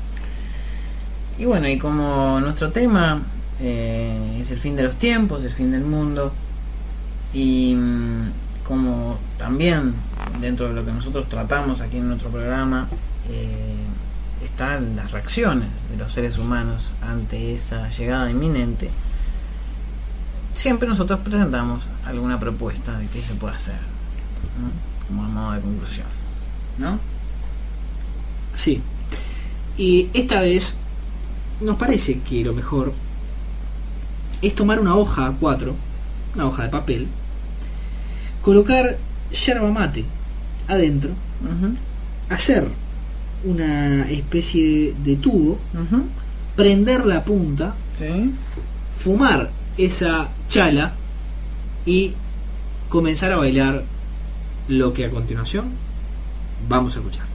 Y bueno, y como nuestro tema eh, es el fin de los tiempos, el fin del mundo, y mm, como también dentro de lo que nosotros tratamos aquí en nuestro programa, eh, están las reacciones de los seres humanos ante esa llegada inminente. Siempre nosotros presentamos alguna propuesta de qué se puede hacer, ¿no? Como a modo de conclusión, ¿no? Sí. Y esta vez nos parece que lo mejor es tomar una hoja A cuatro, una hoja de papel, colocar yerba mate adentro, uh-huh. hacer una especie de, de tubo, uh-huh. prender la punta, ¿sí? Fumar esa chala y comenzar a bailar lo que a continuación vamos a escuchar.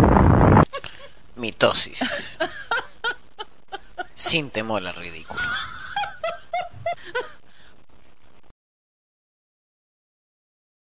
Mitosis. Sin temor al ridículo.